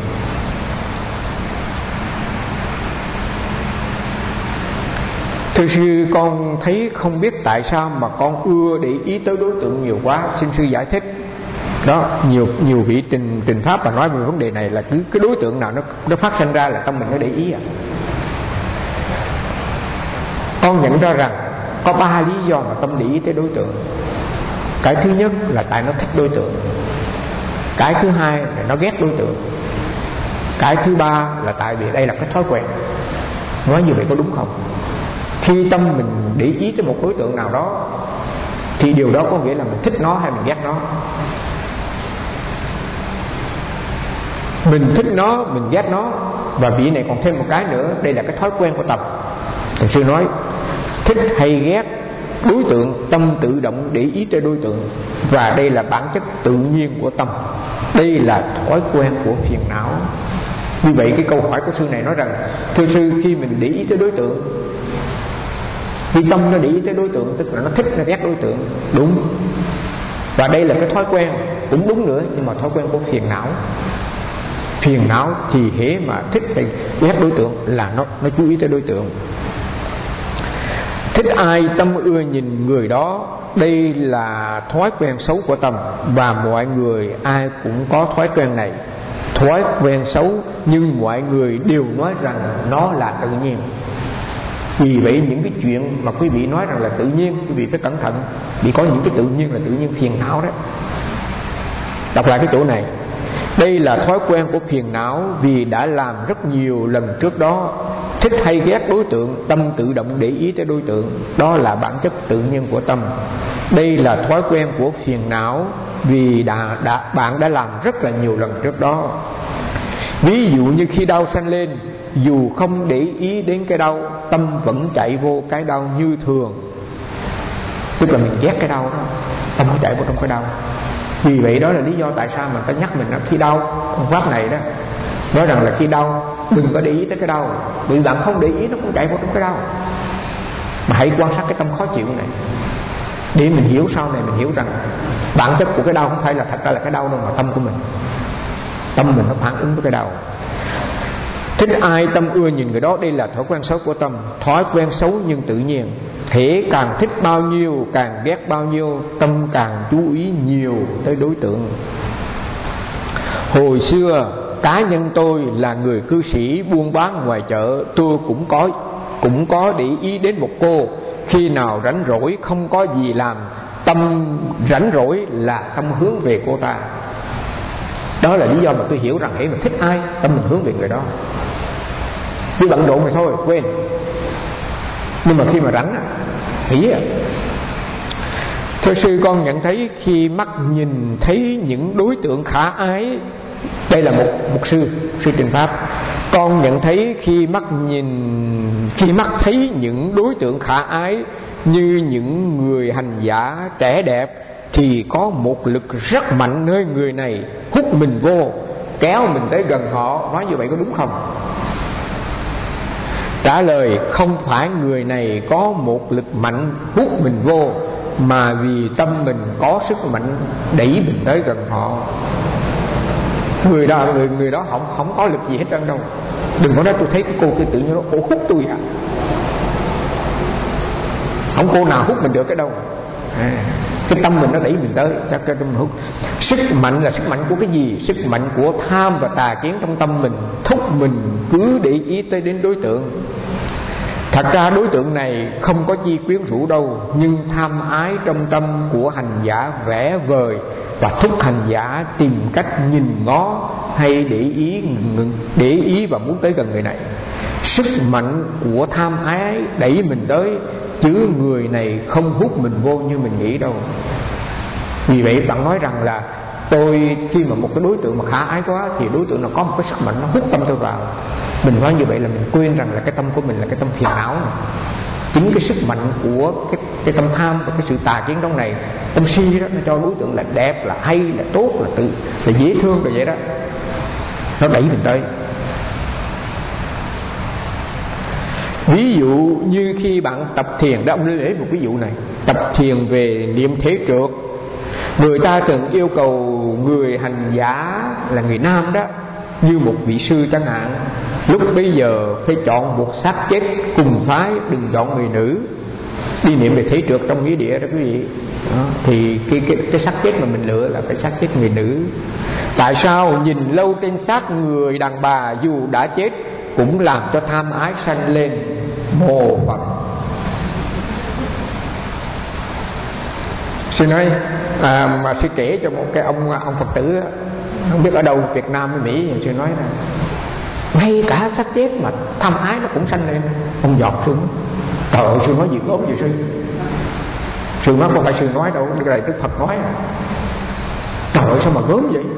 Thưa sư, con thấy không biết tại sao mà con ưa để ý tới đối tượng nhiều quá, xin sư giải thích. Đó, nhiều nhiều vị trình trình pháp và nói về vấn đề này là cứ cái đối tượng nào nó nó phát sinh ra là tâm mình nó để ý à. Con nhận ra rằng có ba lý do mà tâm để ý tới đối tượng. Cái thứ nhất là tại nó thích đối tượng. Cái thứ hai là nó ghét đối tượng. Cái thứ ba là tại vì đây là cái thói quen. Nói như vậy có đúng không? Khi tâm mình để ý tới một đối tượng nào đó thì điều đó có nghĩa là mình thích nó hay mình ghét nó. Mình thích nó, mình ghét nó. Và vị này còn thêm một cái nữa, đây là cái thói quen của tâm. Thầy sư nói thích hay ghét đối tượng, tâm tự động để ý tới đối tượng. Và đây là bản chất tự nhiên của tâm. Đây là thói quen của phiền não. Như vậy cái câu hỏi của sư này nói rằng, thưa sư, khi mình để ý tới đối tượng, khi tâm nó để ý tới đối tượng, tức là nó thích, nó ghét đối tượng. Đúng. Và đây là cái thói quen, cũng đúng nữa, nhưng mà thói quen của phiền não. Phiền não thì hễ mà thích hay ghét đối tượng là nó, nó chú ý tới đối tượng. Thích ai tâm ưa nhìn người đó. Đây là thói quen xấu của tâm. Và mọi người ai cũng có thói quen này. Thói quen xấu nhưng mọi người đều nói rằng nó là tự nhiên. Vì vậy những cái chuyện mà quý vị nói rằng là tự nhiên, quý vị phải cẩn thận. Vì có những cái tự nhiên là tự nhiên phiền não đó. Đọc lại cái chỗ này. Đây là thói quen của phiền não vì đã làm rất nhiều lần trước đó. Thích hay ghét đối tượng, tâm tự động để ý tới đối tượng. Đó là bản chất tự nhiên của tâm. Đây là thói quen của phiền não vì đã, đã, bạn đã làm rất là nhiều lần trước đó. Ví dụ như khi đau sanh lên, dù không để ý đến cái đau, tâm vẫn chạy vô cái đau như thường. Tức là mình ghét cái đau đó, tâm nó chạy vô trong cái đau. Vì vậy đó là lý do tại sao mà ta nhắc mình là khi đau, con pháp này đó nói rằng là khi đau đừng có để ý tới cái đau. Vì bạn không để ý nó cũng chạy vô trong cái đau. Mà hãy quan sát cái tâm khó chịu này để mình hiểu sau này, mình hiểu rằng bản chất của cái đau không phải là thật ra là cái đau đâu, mà tâm của mình. Tâm mình nó phản ứng với cái đau. Thích ai tâm ưa nhìn người đó. Đây là thói quen xấu của tâm. Thói quen xấu nhưng tự nhiên. Thể càng thích bao nhiêu, càng ghét bao nhiêu, tâm càng chú ý nhiều tới đối tượng. Hồi xưa cá nhân tôi là người cư sĩ buôn bán ngoài chợ, tôi cũng có cũng có để ý đến một cô. Khi nào rảnh rỗi không có gì làm, tâm rảnh rỗi là tâm hướng về cô ta. Đó là lý do mà tôi hiểu rằng hễ mình thích ai, tâm mình hướng về người đó. Cứ bận rộn thì thôi, quên. Nhưng mà khi mà rảnh nghĩ à. Thưa sư, con nhận thấy khi mắt nhìn thấy những đối tượng khả ái. Đây là một một sư, sư trình pháp. Con nhận thấy khi mắt nhìn khi mắt thấy những đối tượng khả ái như những người hành giả trẻ đẹp, thì có một lực rất mạnh nơi người này hút mình vô, kéo mình tới gần họ. Nói như vậy có đúng không? Trả lời, không phải người này có một lực mạnh hút mình vô, mà vì tâm mình có sức mạnh đẩy mình tới gần họ. Người đó người người đó không không có lực gì hết trơn đâu. Đừng có nói tôi thấy cái cô kia tự nhiên nó cô hút tôi à. Không cô nào hút mình được cái đâu. À, cái tâm mình nó đẩy mình tới cho cái tâm mình hút. Sức mạnh là sức mạnh của cái gì? Sức mạnh của tham và tà kiến trong tâm mình thúc mình cứ để ý tới đến đối tượng. Thật ra đối tượng này không có chi quyến rũ đâu, nhưng tham ái trong tâm của hành giả vẽ vời và thúc hành giả tìm cách nhìn ngó hay để ý để ý và muốn tới gần người này. Sức mạnh của tham ái đẩy mình tới, chứ người này không hút mình vô như mình nghĩ đâu. Vì vậy bạn nói rằng là tôi khi mà một cái đối tượng mà khả ái quá thì đối tượng nào có một cái sức mạnh nó hút tâm tôi vào. Mình nói như vậy là mình quên rằng là cái tâm của mình là cái tâm phiền não. Chính cái sức mạnh của cái, cái tâm tham và cái sự tà kiến trong này, tâm si đó, nó cho đối tượng là đẹp, là hay, là tốt, là tự, là dễ thương rồi vậy đó. Nó đẩy mình tới. Ví dụ như khi bạn tập thiền đó, ông lấy một ví dụ này. Tập thiền về niệm thế trượt, người ta thường yêu cầu người hành giả là người nam đó như một vị sư chẳng hạn, lúc bây giờ phải chọn một xác chết cùng phái, đừng chọn người nữ. Đi niệm về thế trượt trong nghĩa địa đó quý vị. Đó, thì cái, cái, cái xác chết mà mình lựa là phải xác chết người nữ. Tại sao? Nhìn lâu trên xác người đàn bà dù đã chết cũng làm cho tham ái sanh lên mồ Phật. Sư nói à, mà sư kể cho một cái ông ông Phật tử, không biết ở đâu, Việt Nam hay Mỹ, sư nói là ngay cả xác chết mà tham ái nó cũng sanh lên. Ông giọt xuống. Trời ơi, sư nói gì gớm vậy sư? Sư nói không phải sư nói đâu, cái này Đức Phật nói. Trời ơi, sao mà gớm vậy?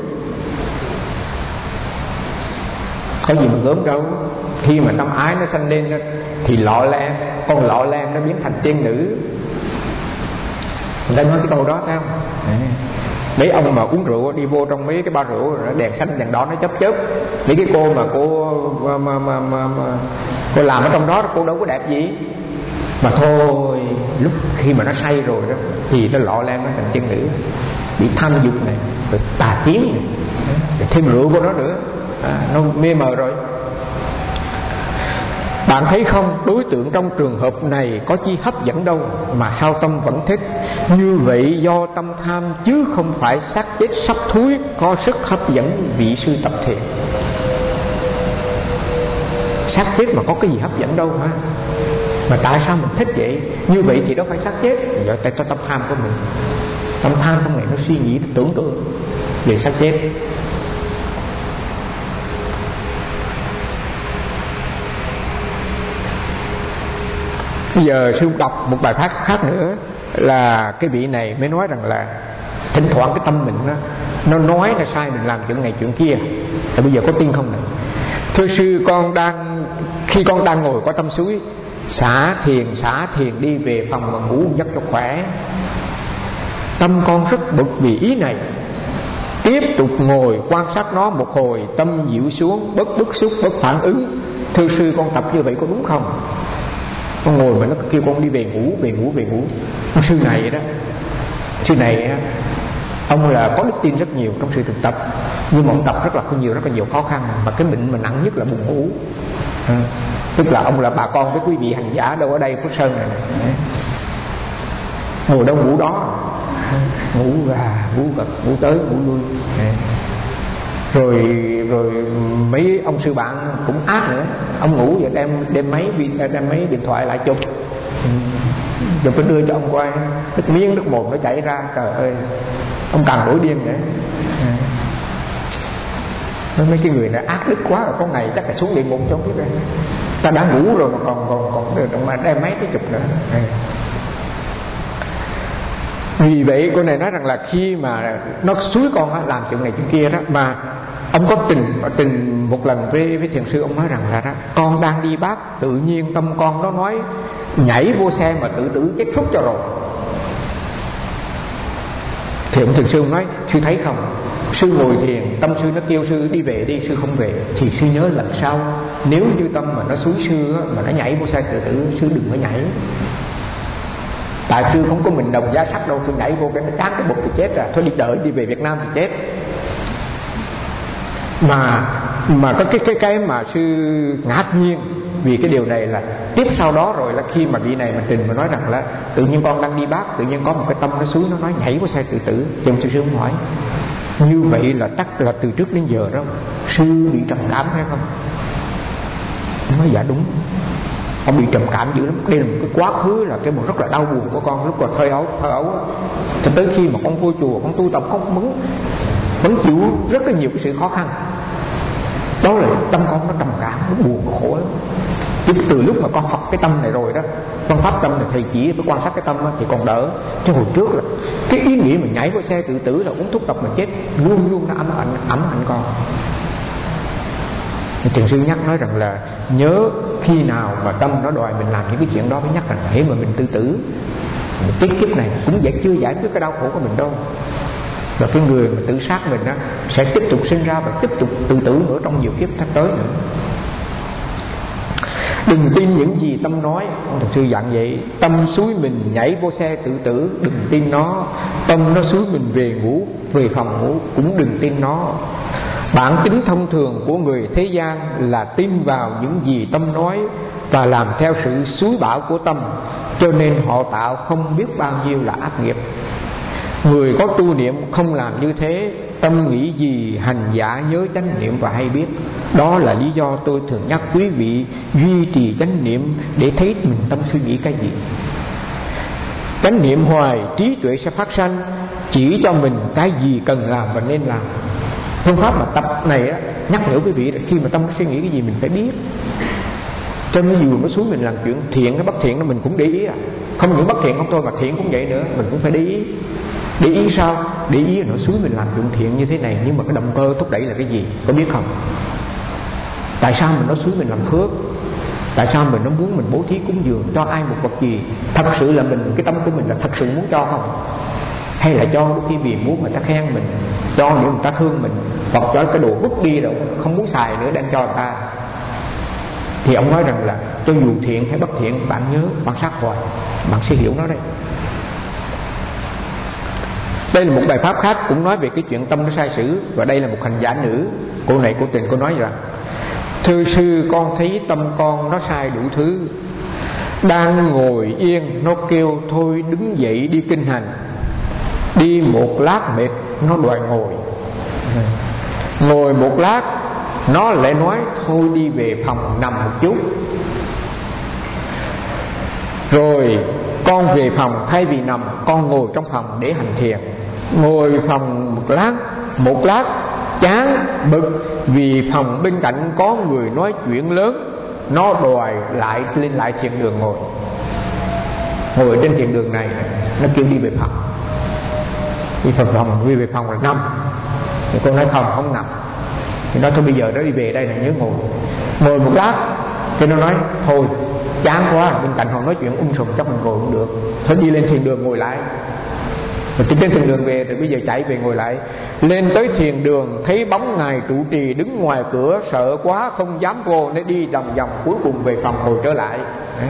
Có gì mà gớm đâu. Khi mà tâm ái nó sanh lên thì lọ lem, con lọ lem nó biến thành tiên nữ. Người ta nói cái câu đó thấy không? Mấy ông mà uống rượu đi vô trong mấy cái bar rượu, đèn xanh đèn đỏ nó chớp chớp. Mấy cái cô mà cô mà, mà, mà, mà, mà, cô làm ở trong đó cô đâu có đẹp gì. Mà thôi, lúc khi mà nó say rồi đó thì nó lọ lem nó thành chân nữ, bị tham dục này, rồi tà kiến này, rồi thêm rượu vô đó nữa, à, nó mê mờ rồi. Bạn thấy không, đối tượng trong trường hợp này có chi hấp dẫn đâu mà sao tâm vẫn thích. Như vậy do tâm tham chứ không phải xác chết sắp thúi có sức hấp dẫn vị sư tập thiền. Xác chết mà có cái gì hấp dẫn đâu hả? Mà tại sao mình thích vậy? Như vậy thì đó phải xác chết. Giờ tại cho tâm tham của mình. Tâm tham trong này nó suy nghĩ, nó tưởng tượng về xác chết. Bây giờ sư đọc một bài phát khác nữa, là cái vị này mới nói rằng là thỉnh thoảng cái tâm mình đó, nó nói là sai, mình làm chuyện này chuyện kia. Thì bây giờ có tin không này? Thưa sư, con đang khi con đang ngồi có tâm suối, xả thiền xả thiền đi về phòng mà ngủ giấc cho khỏe. Tâm con rất bực vì ý này, tiếp tục ngồi quan sát nó một hồi, tâm dịu xuống, bất bức xúc, bất phản ứng. Thưa sư, con tập như vậy có đúng không? Con ngồi mà nó kêu con đi về ngủ, về ngủ, về ngủ. Ông sư này đó, sư này ông là có đức tin rất nhiều trong sự thực tập, nhưng mà ông tập rất là có nhiều, rất là nhiều khó khăn. Mà cái bệnh mà nặng nhất là buồn ngủ. À, tức là ông là bà con với quý vị hành giả đâu ở đây Phước Sơn này, này. Ngồi đâu ngủ đó, ngủ gà, ngủ gật, ngủ tới, ngủ lui. À. Rồi rồi mấy ông sư bạn cũng ác nữa, ông ngủ vậy đem đem máy đem máy điện thoại lại chụp, rồi phải đưa cho ông coi, nước miếng nước mồm nó chảy ra. Trời ơi, ông càng nổi điên vậy. À. Mấy cái người này ác đức quá rồi, có ngày chắc là xuống địa ngục cho không biết đây. Ta đã ngủ rồi mà còn còn còn mà đem máy cái chụp nữa. À. Vì vậy cô này nói rằng là khi mà nó xúi con á, làm chuyện này chuyện kia đó, mà ông có trình trình một lần với với thiền sư, ông nói rằng là đó, con đang đi bác, tự nhiên tâm con nó nói nhảy vô xe mà tự tử kết thúc cho rồi. Thì ông thiền sư ông nói, sư thấy không, sư ngồi thiền, tâm sư nó kêu sư đi về đi, sư không về, thì sư nhớ lần sau nếu như tâm mà nó xúi sư á, mà nó nhảy vô xe tự tử, sư đừng có nhảy. Tại sư không có mình đồng giá sắt đâu, sư nhảy vô cái nó chán cái bụng thì chết rồi, thôi đi đợi đi về Việt Nam thì chết. Mà mà có cái cái cái mà sư ngạc nhiên vì cái điều này là tiếp sau đó rồi là khi mà vị này mà trình mà nói rằng là tự nhiên con đang đi bác, tự nhiên có một cái tâm nó xuống nó nói nhảy vào xe tự tử. Chồng sư sư hỏi như vậy là tắc là từ trước đến giờ đó sư bị trầm cảm hay không? Ông nói dạ đúng, ông bị trầm cảm dữ lắm. Đây là một cái quá khứ là cái một rất là đau buồn của con lúc còn thơ ấu thơ ấu cho tới khi mà con vô chùa, con tu tập, con vẫn vẫn chịu rất là nhiều cái sự khó khăn. Đó là tâm con nó trầm cảm, nó buồn, nó khổ lắm. Chứ từ lúc mà con học cái tâm này rồi đó, con pháp tâm này thầy chỉ phải quan sát cái tâm đó, thì còn đỡ. Chứ hồi trước là cái ý nghĩ mà nhảy vào xe tự tử là uống thuốc độc mà chết luôn luôn nó ám ảnh ám ảnh con. Thiền sư nhắc nói rằng là nhớ khi nào mà tâm nó đòi mình làm những cái chuyện đó, phải nhắc rằng hễ mà mình tự tử, cái kiếp này cũng giải chưa giải quyết cái đau khổ của mình đâu. Và cái người mà tự sát mình đó sẽ tiếp tục sinh ra và tiếp tục tự tử nữa trong nhiều kiếp sắp tới nữa. Đừng tin những gì tâm nói. Ông Thầy sư dặn vậy. Tâm xúi mình nhảy vô xe tự tử, đừng tin nó. Tâm nó xúi mình về ngủ, về phòng ngủ, cũng đừng tin nó. Bản tính thông thường của người thế gian là tin vào những gì tâm nói và làm theo sự xúi bảo của tâm, cho nên họ tạo không biết bao nhiêu là ác nghiệp. Người có tu niệm không làm như thế, tâm nghĩ gì hành giả nhớ chánh niệm và hay biết. Đó là lý do tôi thường nhắc quý vị duy trì chánh niệm để thấy mình tâm suy nghĩ cái gì. Chánh niệm hoài trí tuệ sẽ phát sanh, chỉ cho mình cái gì cần làm và nên làm. Phương pháp mà tập này á, nhắc nhở quý vị khi mà tâm suy nghĩ cái gì mình phải biết. Cho nên dù nó xuống mình làm chuyện thiện hay bất thiện nó mình cũng để ý à. Không những bất thiện không thôi mà thiện cũng vậy nữa, mình cũng phải để ý. Để ý sao? Để ý nó suối mình làm chuyện thiện như thế này, nhưng mà cái động cơ thúc đẩy là cái gì? Có biết không? Tại sao mình nói suối mình làm phước? Tại sao mình nó muốn mình bố thí cúng dường cho ai một vật gì? Thật sự là mình, cái tâm của mình là thật sự muốn cho không? Hay là cho khi vì muốn người ta khen mình, cho để người ta thương mình, hoặc cho cái đồ vứt đi rồi không muốn xài nữa đem cho người ta? Thì ông nói rằng là cho dù thiện hay bất thiện, bạn nhớ quan sát hoài, bạn sẽ hiểu nó đây. Đây là một bài pháp khác cũng nói về cái chuyện tâm nó sai sử. Và đây là một hành giả nữ, cô này cô tình cô nói rằng: thưa sư, con thấy tâm con nó sai đủ thứ. Đang ngồi yên nó kêu thôi đứng dậy đi kinh hành. Đi một lát mệt nó đòi ngồi. Ngồi một lát nó lại nói thôi đi về phòng nằm một chút. Rồi con về phòng, thay vì nằm con ngồi trong phòng để hành thiền. Ngồi phòng một lát, một lát chán bực vì phòng bên cạnh có người nói chuyện lớn, nó đòi lại lên lại thiền đường ngồi. Ngồi trên thiền đường này nó kêu đi về phòng. Đi phòng phòng đi về phòng là nằm. Thì con nói không, không nằm. Thì nói thôi bây giờ nó đi về đây là nhớ ngồi. Ngồi một lát thì nó nói thôi chán quá, bên cạnh họ nói chuyện ung sùm chắc mình ngồi cũng được, thôi đi lên thiền đường ngồi lại. Rồi đi trên thiền đường về rồi bây giờ chạy về ngồi lại. Lên tới thiền đường thấy bóng ngài trụ trì đứng ngoài cửa, sợ quá không dám vô nên đi vòng vòng, cuối cùng về phòng ngồi trở lại.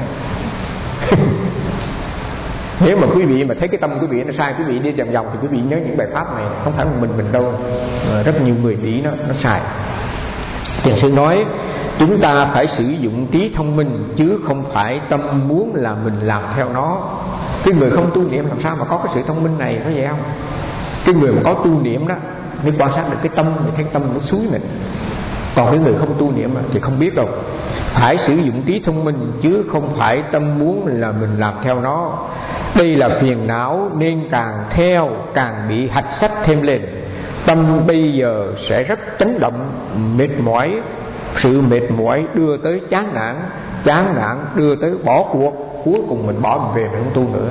Nếu mà quý vị mà thấy cái tâm quý vị nó sai, quý vị đi vòng vòng thì quý vị nhớ những bài pháp này, không phải một mình mình đâu, rất nhiều người nghĩ nó nó sai. Thiền sư nói chúng ta phải sử dụng trí thông minh chứ không phải tâm muốn là mình làm theo nó. Cái người không tu niệm làm sao mà có cái sự thông minh này, có vậy không? Cái người mà có tu niệm đó mới quan sát được cái tâm, mới thấy tâm nó xúi mình. Còn cái người không tu niệm thì không biết đâu. Phải sử dụng trí thông minh chứ không phải tâm muốn là mình làm theo nó. Đây là phiền não nên càng theo càng bị hạch sách thêm lên. Tâm bây giờ sẽ rất chấn động, mệt mỏi. Sự mệt mỏi đưa tới chán nản, chán nản đưa tới bỏ cuộc, cuối cùng mình bỏ mình về mình không tu nữa.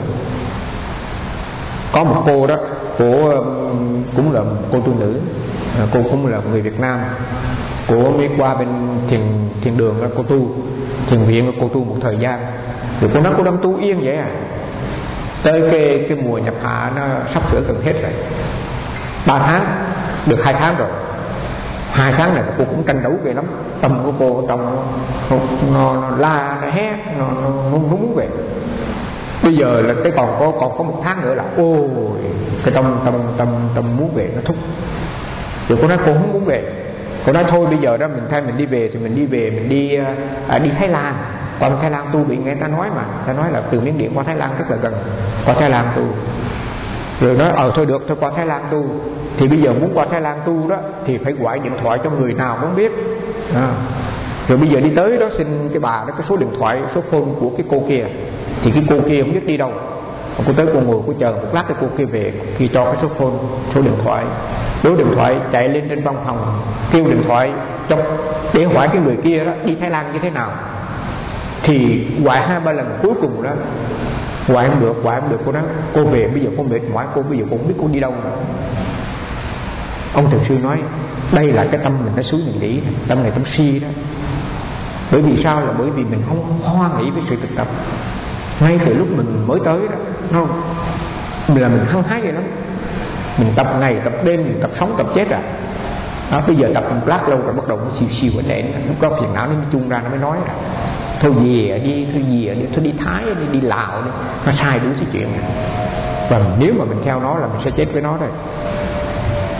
Có một cô đó, cô cũng là cô tu nữ, cô cũng là người Việt Nam. Cô mới qua bên thiền, thiền đường đó, cô tu thiền viện, cô tu một thời gian. Rồi cô nói cô đang tu yên vậy à. Tới cái, cái mùa nhập hạ nó sắp sửa gần hết rồi, ba tháng, được hai tháng rồi. Hai tháng này cô cũng tranh đấu ghê lắm. Tâm của cô trong nó, nó, nó la, nó hét, nó, nó, nó muốn về. Bây giờ là cái còn có còn có một tháng nữa là ôi cái tâm tâm tâm tâm muốn về nó thúc. Rồi cô nói cô không muốn về. Cô nói thôi bây giờ đó mình thay mình đi về thì mình đi về mình đi à, đi Thái Lan. Qua Thái Lan tu bị nghe ta nói mà, ta nói là từ Miến Điện qua Thái Lan rất là gần, qua Thái Lan tu. Rồi nói ờ thôi được, thôi qua Thái Lan tu. Thì bây giờ muốn qua Thái Lan tu đó thì phải gọi điện thoại cho người nào muốn biết à. Rồi bây giờ đi tới đó xin cái bà đó cái số điện thoại, số phone của cái cô kia. Thì cái cô kia không biết đi đâu. Cô tới cô ngồi cô chờ một lát cái cô kia về, khi cho cái số phone, số điện thoại. Số điện thoại chạy lên trên văn phòng kêu điện thoại cho để hỏi cái người kia đó đi Thái Lan như thế nào. Thì gọi hai ba lần cuối cùng đó gọi không được, gọi không được. Cô nói cô về bây giờ cô mệt mỏi, cô bây giờ cô không biết cô đi đâu nữa. Ông thiền sư nói đây là cái tâm mình nó xúi mình nghĩ, tâm này tâm si đó. Bởi vì sao? Là bởi vì mình không hoan hỷ với sự thực tập. Ngay từ lúc mình mới tới đó, nó là mình hăng hái vậy lắm. Mình tập ngày tập đêm, mình tập sống tập chết à. Đó, bây giờ tập một lát lâu rồi bắt đầu nó xìu xìu ở nền, lúc đó phiền não nó mới chung ra, nó mới nói là thôi về đi, thôi về đi, thôi đi Thái đi, đi Lào đi. Nó sai đủ thứ chuyện. Và nếu mà mình theo nó là mình sẽ chết với nó thôi.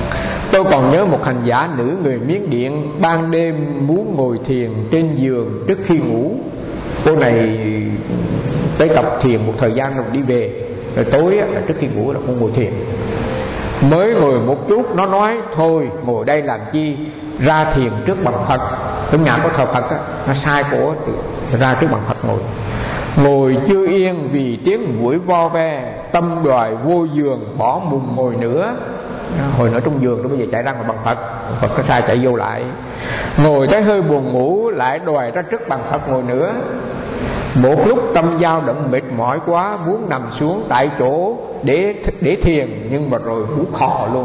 Tôi còn nhớ một hành giả nữ người Miến Điện ban đêm muốn ngồi thiền trên giường trước khi ngủ. Cô này tới tập thiền một thời gian rồi đi về, rồi tối là trước khi ngủ là cô ngồi thiền. Mới ngồi một chút nó nói thôi ngồi đây làm chi, ra thiền trước bằng Phật. Trong nhà có thờ Phật á, nó sai cổ ra trước bằng Phật ngồi. Ngồi chưa yên vì tiếng mũi vo ve, tâm đoài vô giường bỏ mùng ngồi nữa. Hồi nữa trong giường đó, bây giờ chạy ra ngoài bằng Phật, Phật có sai chạy vô lại. Ngồi thấy hơi buồn ngủ lại đòi ra trước bằng Phật ngồi nữa. Một lúc tâm dao động mệt mỏi quá, muốn nằm xuống tại chỗ để để thiền, nhưng mà rồi ngủ khò luôn.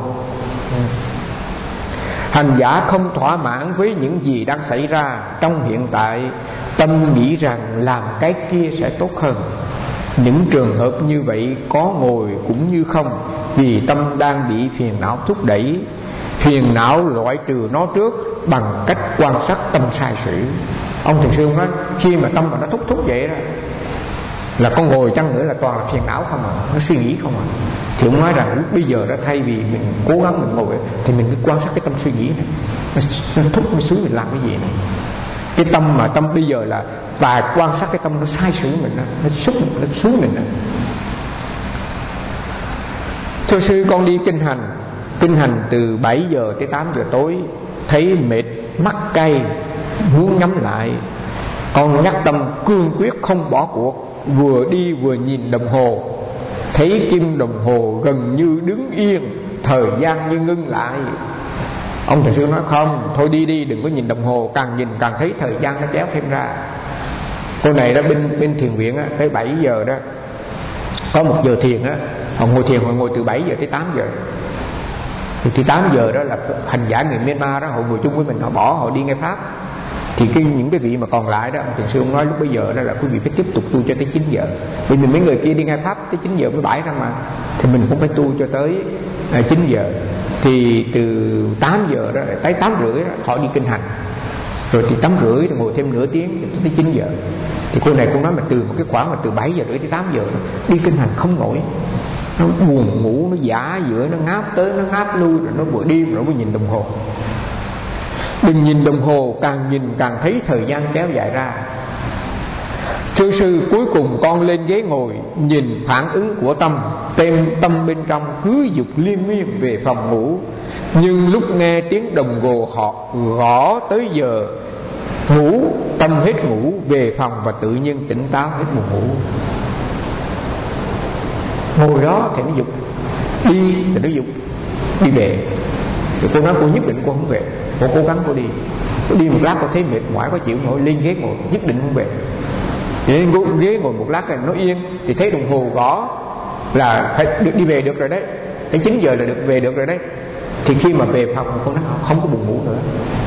Hành giả không thỏa mãn với những gì đang xảy ra trong hiện tại, tâm nghĩ rằng làm cái kia sẽ tốt hơn. Những trường hợp như vậy có ngồi cũng như không, vì tâm đang bị phiền não thúc đẩy. Phiền não loại trừ nó trước bằng cách quan sát tâm sai sử. Ông Thiền sư nói khi mà tâm mà nó thúc thúc vậy đó là con ngồi chăng nữa là toàn là phiền não không à, nó suy nghĩ không à. Thì ông nói rằng lúc bây giờ đó thay vì mình cố gắng mình ngồi thì mình cứ quan sát cái tâm suy nghĩ này, nó, nó thúc nó xứ mình làm cái gì này. Cái tâm mà tâm bây giờ là và quan sát cái tâm nó sai sử mình đó, nó xúc mình, nó xuống mình đó. Thưa sư, con đi kinh hành Kinh hành từ bảy giờ tới tám giờ tối, thấy mệt, mắt cay, muốn nhắm lại. Con nhắc tâm cương quyết không bỏ cuộc, vừa đi vừa nhìn đồng hồ, thấy kim đồng hồ gần như đứng yên, thời gian như ngưng lại. Ông Thầy sư nói không, thôi đi đi, đừng có nhìn đồng hồ, càng nhìn càng thấy thời gian nó kéo thêm ra. Cô này đó bên bên thiền viện á, tới bảy giờ đó có một giờ thiền á, họ ngồi thiền họ ngồi từ bảy giờ tới tám giờ. Thì từ tám giờ đó là hành giả người Myanmar đó, họ ngồi chung với mình, họ bỏ họ đi nghe pháp. Thì cái, những cái vị mà còn lại đó, ông Thiền sư ông nói lúc bây giờ đó là quý vị phải tiếp tục tu cho tới chín giờ. Bởi vì mấy người kia đi nghe pháp tới chín giờ mới bãi ra mà, thì mình cũng phải tu cho tới à, chín giờ. Thì từ tám giờ đó tới tám rưỡi đó, họ đi kinh hành. Rồi thì tám rưỡi thì ngồi thêm nửa tiếng tới chín giờ. Thì cô này cũng nói mà từ một cái khoảng mà từ bảy giờ rưỡi tới tám giờ đi kinh hành không nổi, nó buồn ngủ, nó giả giữa, nó ngáp tới nó ngáp lui, rồi nó vừa đi rồi nó vừa nhìn đồng hồ. Đừng nhìn đồng hồ, càng nhìn càng thấy thời gian kéo dài ra. Thưa sư, cuối cùng con lên ghế ngồi, nhìn phản ứng của tâm, tem tâm bên trong cứ dục liên miên về phòng ngủ. Nhưng lúc nghe tiếng đồng hồ họ gõ tới giờ ngủ, tâm hết ngủ về phòng và tự nhiên tỉnh táo hết buồn ngủ. Ngồi đó thì nó dục, đi thì nó dục đi về. Thì cô nói cô nhất định cô không về, cô cố gắng cô đi. Cô đi một lát cô thấy mệt mỏi có chịu nổi, lên ghế ngồi nhất định không về. Thì ghế ngồi một lát rồi nó yên, thì thấy đồng hồ gõ là phải được đi về được rồi đấy, tới chín giờ là được về được rồi đấy. Thì khi mà về phòng cô nói không có buồn ngủ nữa.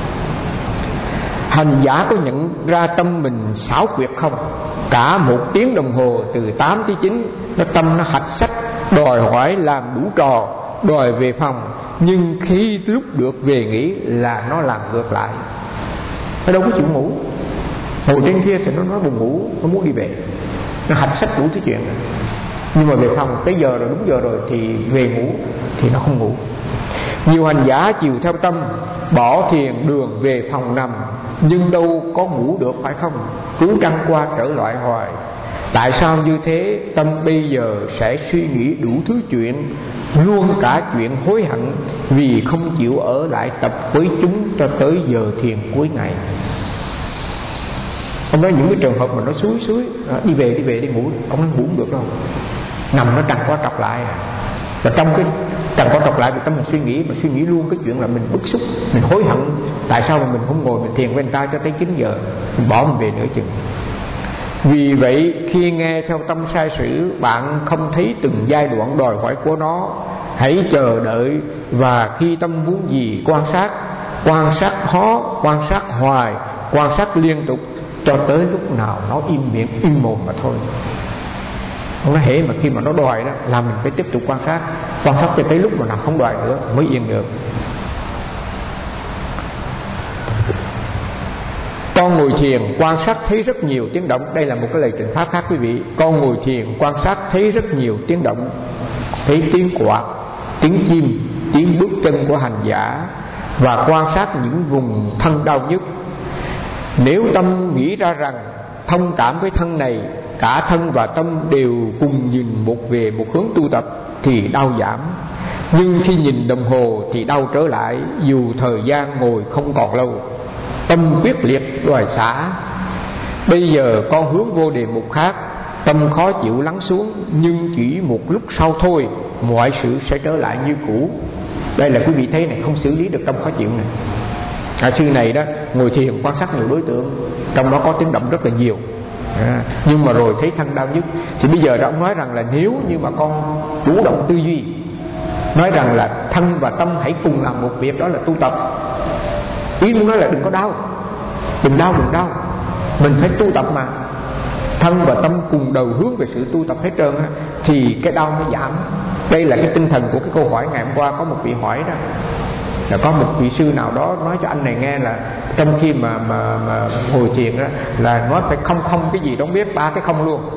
Hành giả có nhận ra tâm mình xảo quyệt không? Cả một tiếng đồng hồ từ tám tới chín, nó tâm nó hạch sách, đòi hỏi làm đủ trò, đòi về phòng. Nhưng khi lúc được về nghỉ là nó làm ngược lại, nó đâu có chịu ngủ. Hồi trên kia thì nó nói buồn ngủ, nó muốn đi về, nó hạch sách đủ thứ chuyện. Nhưng mà về phòng tới giờ rồi, đúng giờ rồi thì về ngủ, thì nó không ngủ. Nhiều hành giả chiều theo tâm, bỏ thiền đường về phòng nằm, nhưng đâu có ngủ được phải không? Cứ trăng qua trở lại hoài. Tại sao như thế? Tâm bây giờ sẽ suy nghĩ đủ thứ chuyện, luôn cả chuyện hối hận vì không chịu ở lại tập với chúng cho tới giờ thiền cuối ngày. Ông nói những cái trường hợp mà nó suối suối đi về đi về đi ngủ, ông nói ngủ không được đâu, nằm nó trằn qua trọc lại. Và trong cái trằn qua trọc lại thì tâm mình suy nghĩ, mà suy nghĩ luôn cái chuyện là mình bức xúc, mình hối hận tại sao mà mình không ngồi mình thiền với người ta cho tới chín giờ, mình bỏ mình về nửa chừng. Vì vậy khi nghe theo tâm sai sử, bạn không thấy từng giai đoạn đòi hỏi của nó. Hãy chờ đợi, và khi tâm muốn gì quan sát, quan sát khó, quan sát hoài, quan sát liên tục cho tới lúc nào nó im miệng im mồm mà thôi. Không nói hễ mà khi mà nó đòi đó là mình phải tiếp tục quan sát, quan sát cho tới lúc mà nào không đòi nữa mới yên được. Con ngồi thiền quan sát thấy rất nhiều tiếng động. Đây là một cái lời trình pháp khác quý vị. Con ngồi thiền quan sát thấy rất nhiều tiếng động, thấy tiếng quạt, tiếng chim, tiếng bước chân của hành giả và quan sát những vùng thân đau nhức. Nếu tâm nghĩ ra rằng thông cảm với thân này, cả thân và tâm đều cùng nhìn một về một hướng tu tập, thì đau giảm. Nhưng khi nhìn đồng hồ thì đau trở lại, dù thời gian ngồi không còn lâu. Tâm quyết liệt đòi xả. Bây giờ con hướng vô đề mục khác, tâm khó chịu lắng xuống, nhưng chỉ một lúc sau thôi, mọi sự sẽ trở lại như cũ. Đây là quý vị thấy này, không xử lý được tâm khó chịu này. À, sư này đó ngồi thiền quan sát nhiều đối tượng, trong đó có tiếng động rất là nhiều, à, nhưng mà rồi thấy thân đau nhức. Thì bây giờ đó ông nói rằng là nếu như mà con chủ động tư duy, nói rằng là thân và tâm hãy cùng làm một việc, đó là tu tập. Ý muốn nói là đừng có đau, đừng đau, đừng đau. Mình phải tu tập mà. Thân và tâm cùng đầu hướng về sự tu tập hết trơn á, thì cái đau mới giảm. Đây là cái tinh thần của cái câu hỏi ngày hôm qua. Có một vị hỏi đó, là có một vị sư nào đó nói cho anh này nghe là trong khi mà mà, mà ngồi thiền đó, là nói phải không không cái gì đó, không biết ba cái không luôn.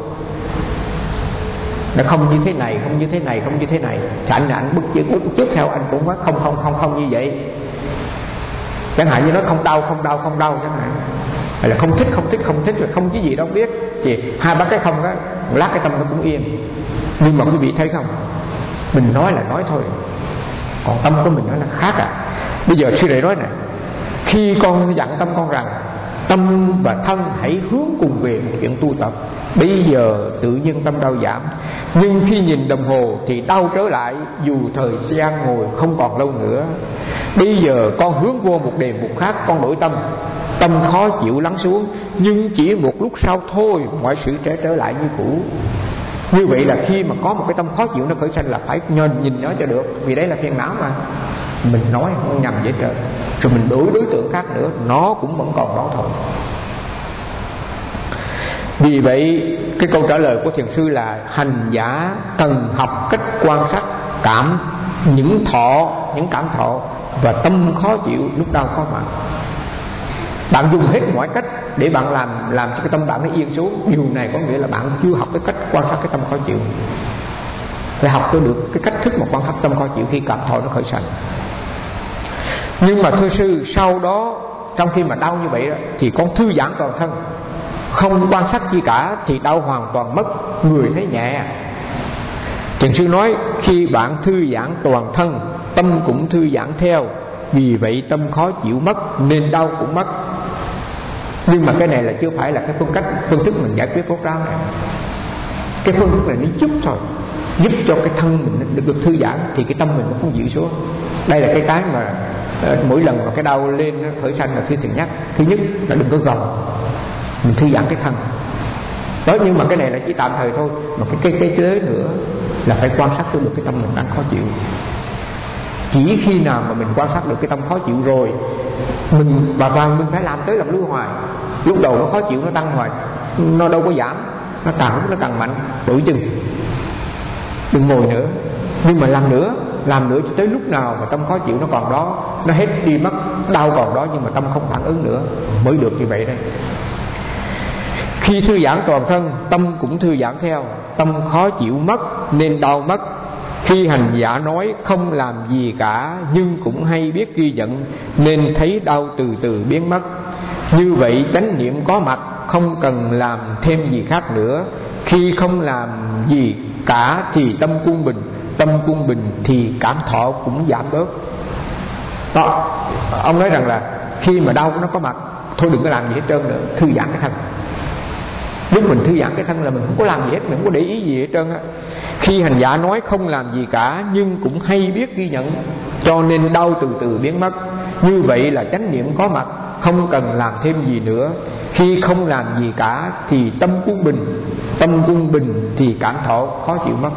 Nó không như thế này, không như thế này, không như thế này. Thì anh anh bước trước, bước trước theo anh cũng nói không không không không như vậy. Chẳng hạn như nó không đau, không đau, không đau chẳng hạn, hay là không thích, không thích, không thích, là không cái gì đâu biết. Thì hai ba cái không đó, một lát cái tâm nó cũng yên. Nhưng mà quý vị thấy không, mình nói là nói thôi, còn tâm của mình nó là khác à. Bây giờ sư đệ nói này, khi con dặn tâm con rằng tâm và thân hãy hướng cùng về một chuyện tu tập, bây giờ tự nhiên tâm đau giảm. Nhưng khi nhìn đồng hồ thì đau trở lại, dù thời gian ngồi không còn lâu nữa. Bây giờ con hướng vô một đề mục khác, con đổi tâm, tâm khó chịu lắng xuống, nhưng chỉ một lúc sau thôi, mọi sự sẽ trở lại như cũ. Như vậy là khi mà có một cái tâm khó chịu nó khởi sanh là phải nhìn, nhìn nó cho được, vì đấy là phiền não mà. Mình nói không nhầm vậy trời, rồi mình đổi đối tượng khác nữa, nó cũng vẫn còn đó thôi. Vì vậy cái câu trả lời của thiền sư là hành giả cần học cách quan sát cảm, những thọ, những cảm thọ và tâm khó chịu lúc đau có mặt. Bạn dùng hết mọi cách để bạn làm làm cho cái tâm bạn nó yên xuống. Điều này có nghĩa là bạn chưa học cái cách quan sát cái tâm khó chịu. Phải học cho được cái cách thức mà quan sát tâm khó chịu khi cảm thọ nó khởi sanh. Nhưng mà thưa sư, sau đó trong khi mà đau như vậy đó, thì con thư giãn toàn thân, không quan sát gì cả, thì đau hoàn toàn mất, người thấy nhẹ. Thiền sư nói khi bạn thư giãn toàn thân, tâm cũng thư giãn theo. Vì vậy tâm khó chịu mất nên đau cũng mất. Nhưng mà cái này là chưa phải là cái phương cách phương thức mình giải quyết rốt ráo này. Cái phương thức này nó giúp thôi, giúp cho cái thân mình được, được thư giãn, thì cái tâm mình nó cũng dịu xuống. Đây là cái cái mà uh, mỗi lần mà cái đau lên nó khởi sanh là sư thiền nhắc. Thứ nhất là đừng có gồng, mình thư giãn cái thân đó. Nhưng mà cái này là chỉ tạm thời thôi. Mà cái cái cái kế nữa là phải quan sát được cái tâm mình đang khó chịu. Chỉ khi nào mà mình quan sát được cái tâm khó chịu rồi, mình và và mình phải làm tới làm lui hoài. Lúc đầu nó khó chịu, nó tăng hoài, nó đâu có giảm, nó càng lúc nó càng mạnh. Đổi chừng, đừng ngồi nữa. Nhưng mà làm nữa, làm nữa cho tới lúc nào mà tâm khó chịu nó còn đó, nó hết đi mất, đau còn đó nhưng mà tâm không phản ứng nữa, mới được như vậy đây. Khi thư giãn toàn thân, tâm cũng thư giãn theo. Tâm khó chịu mất nên đau mất. Khi hành giả nói không làm gì cả, nhưng cũng hay biết ghi nhận, nên thấy đau từ từ biến mất. Như vậy chánh niệm có mặt, không cần làm thêm gì khác nữa. Khi không làm gì cả thì tâm quân bình, tâm quân bình thì cảm thọ cũng giảm bớt. Đó, ông nói rằng là khi mà đau nó có mặt, thôi đừng có làm gì hết trơn nữa, thư giãn cái thân. Lúc mình thư giãn cái thân là mình không có làm gì hết, mình không có để ý gì hết trơn á. Khi hành giả nói không làm gì cả, nhưng cũng hay biết ghi nhận, cho nên đau từ từ biến mất. Như vậy là chánh niệm có mặt, không cần làm thêm gì nữa. Khi không làm gì cả thì tâm quân bình, tâm quân bình thì cảm thọ khó chịu mất.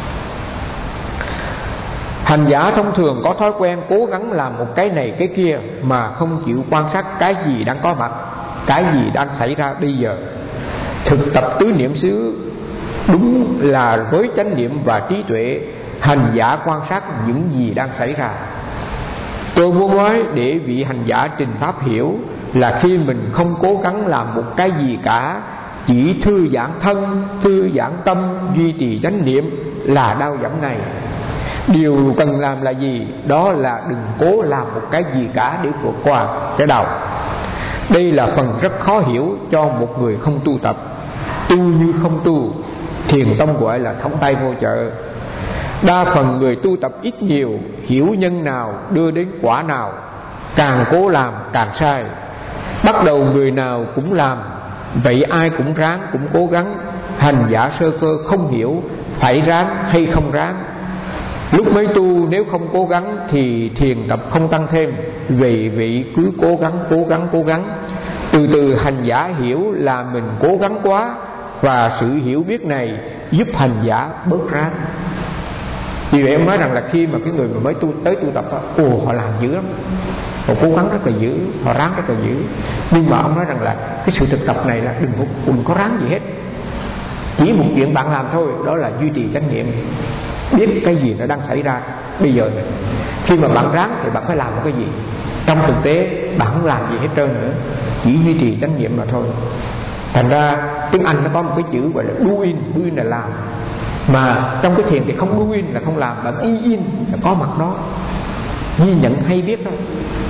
Hành giả thông thường có thói quen cố gắng làm một cái này cái kia, mà không chịu quan sát cái gì đang có mặt, cái gì đang xảy ra bây giờ. Thực tập tứ niệm xứ đúng là với chánh niệm và trí tuệ, hành giả quan sát những gì đang xảy ra. Tôi muốn nói để vị hành giả trình pháp hiểu là khi mình không cố gắng làm một cái gì cả, chỉ thư giãn thân, thư giãn tâm, duy trì chánh niệm là đau giảm ngay. Điều cần làm là gì? Đó là đừng cố làm một cái gì cả để vượt qua cái đầu. Đây là phần rất khó hiểu cho một người không tu tập. Tu như không tu, thiền tông gọi là thống tay vô chợ. Đa phần người tu tập ít nhiều, hiểu nhân nào đưa đến quả nào, càng cố làm càng sai. Bắt đầu người nào cũng làm, vậy ai cũng ráng cũng cố gắng. Hành giả sơ cơ không hiểu phải ráng hay không ráng. Lúc mới tu nếu không cố gắng thì thiền tập không tăng thêm. Vì vậy cứ cố gắng cố gắng cố gắng. Từ từ hành giả hiểu là mình cố gắng quá, và sự hiểu biết này giúp hành giả bớt ráng. Vì vậy em nói rằng là khi mà cái người mà mới tu tới tu tập đó, ồ họ làm dữ lắm, họ cố gắng rất là dữ, họ ráng rất là dữ. Nhưng mà ông nói rằng là cái sự thực tập này là đừng có, đừng có ráng gì hết. Chỉ một chuyện bạn làm thôi, đó là duy trì chánh niệm, biết cái gì nó đang xảy ra bây giờ này. Khi mà bạn ráng thì bạn phải làm một cái gì. Trong thực tế bạn không làm gì hết trơn nữa, chỉ duy trì chánh niệm mà thôi. Thành ra tiếng Anh nó có một cái chữ gọi là doing, doing là làm. Mà trong cái thiền thì không doing là không làm, bạn y in là có mặt đó, ghi nhận hay biết đó.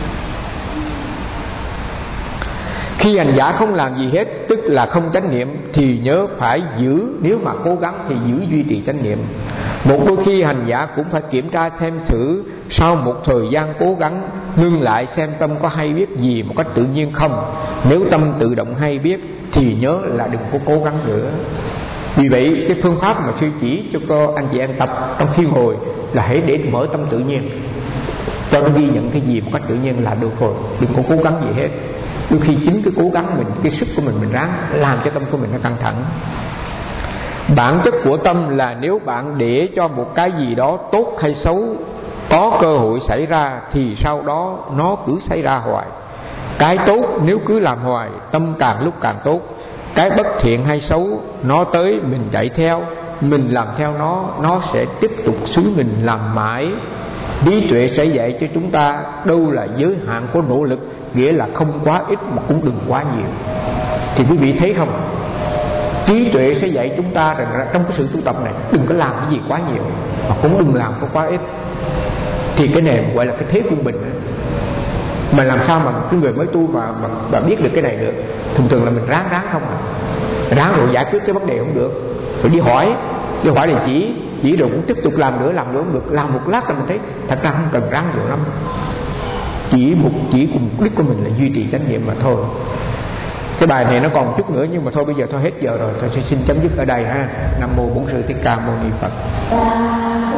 Khi hành giả không làm gì hết, tức là không chánh niệm, thì nhớ phải giữ. Nếu mà cố gắng thì giữ duy trì chánh niệm. Một đôi khi hành giả cũng phải kiểm tra thêm thử. Sau một thời gian cố gắng, ngưng lại xem tâm có hay biết gì một cách tự nhiên không. Nếu tâm tự động hay biết thì nhớ là đừng có cố gắng nữa. Vì vậy cái phương pháp mà sư chỉ cho cô anh chị em tập trong khi ngồi là hãy để mở tâm tự nhiên, cho nó ghi nhận cái gì một cách tự nhiên là được rồi. Đừng có cố gắng gì hết. Đôi khi chính cái cố gắng mình, cái sức của mình mình ráng làm cho tâm của mình nó căng thẳng. Bản chất của tâm là nếu bạn để cho một cái gì đó tốt hay xấu có cơ hội xảy ra thì sau đó nó cứ xảy ra hoài. Cái tốt nếu cứ làm hoài, tâm càng lúc càng tốt. Cái bất thiện hay xấu nó tới mình chạy theo, mình làm theo nó, nó sẽ tiếp tục xúi mình làm mãi. Trí tuệ sẽ dạy cho chúng ta đâu là giới hạn của nỗ lực, nghĩa là không quá ít mà cũng đừng quá nhiều. Thì quý vị thấy không, trí tuệ sẽ dạy chúng ta rằng là trong cái sự tu tập này đừng có làm cái gì quá nhiều, mà cũng đừng làm có quá ít. Thì cái này gọi là cái thế quân bình. Mà làm sao mà cái người mới tu mà, mà, mà biết được cái này được? Thường thường là mình ráng ráng không à. Ráng rồi giải quyết cái vấn đề không được, rồi đi hỏi, đi hỏi để chỉ chỉ rồi cũng tiếp tục làm nữa, làm nữa không được. Làm một lát là mình thấy thật ra không cần ráng nhiều lắm. Chỉ một chỉ cùng mục đích của mình là duy trì chánh niệm mà thôi. Cái bài này nó còn một chút nữa nhưng mà thôi bây giờ thôi hết giờ rồi, tôi sẽ xin chấm dứt ở đây ha. Nam mô Bổn Sư Thích Ca Mâu Ni Phật.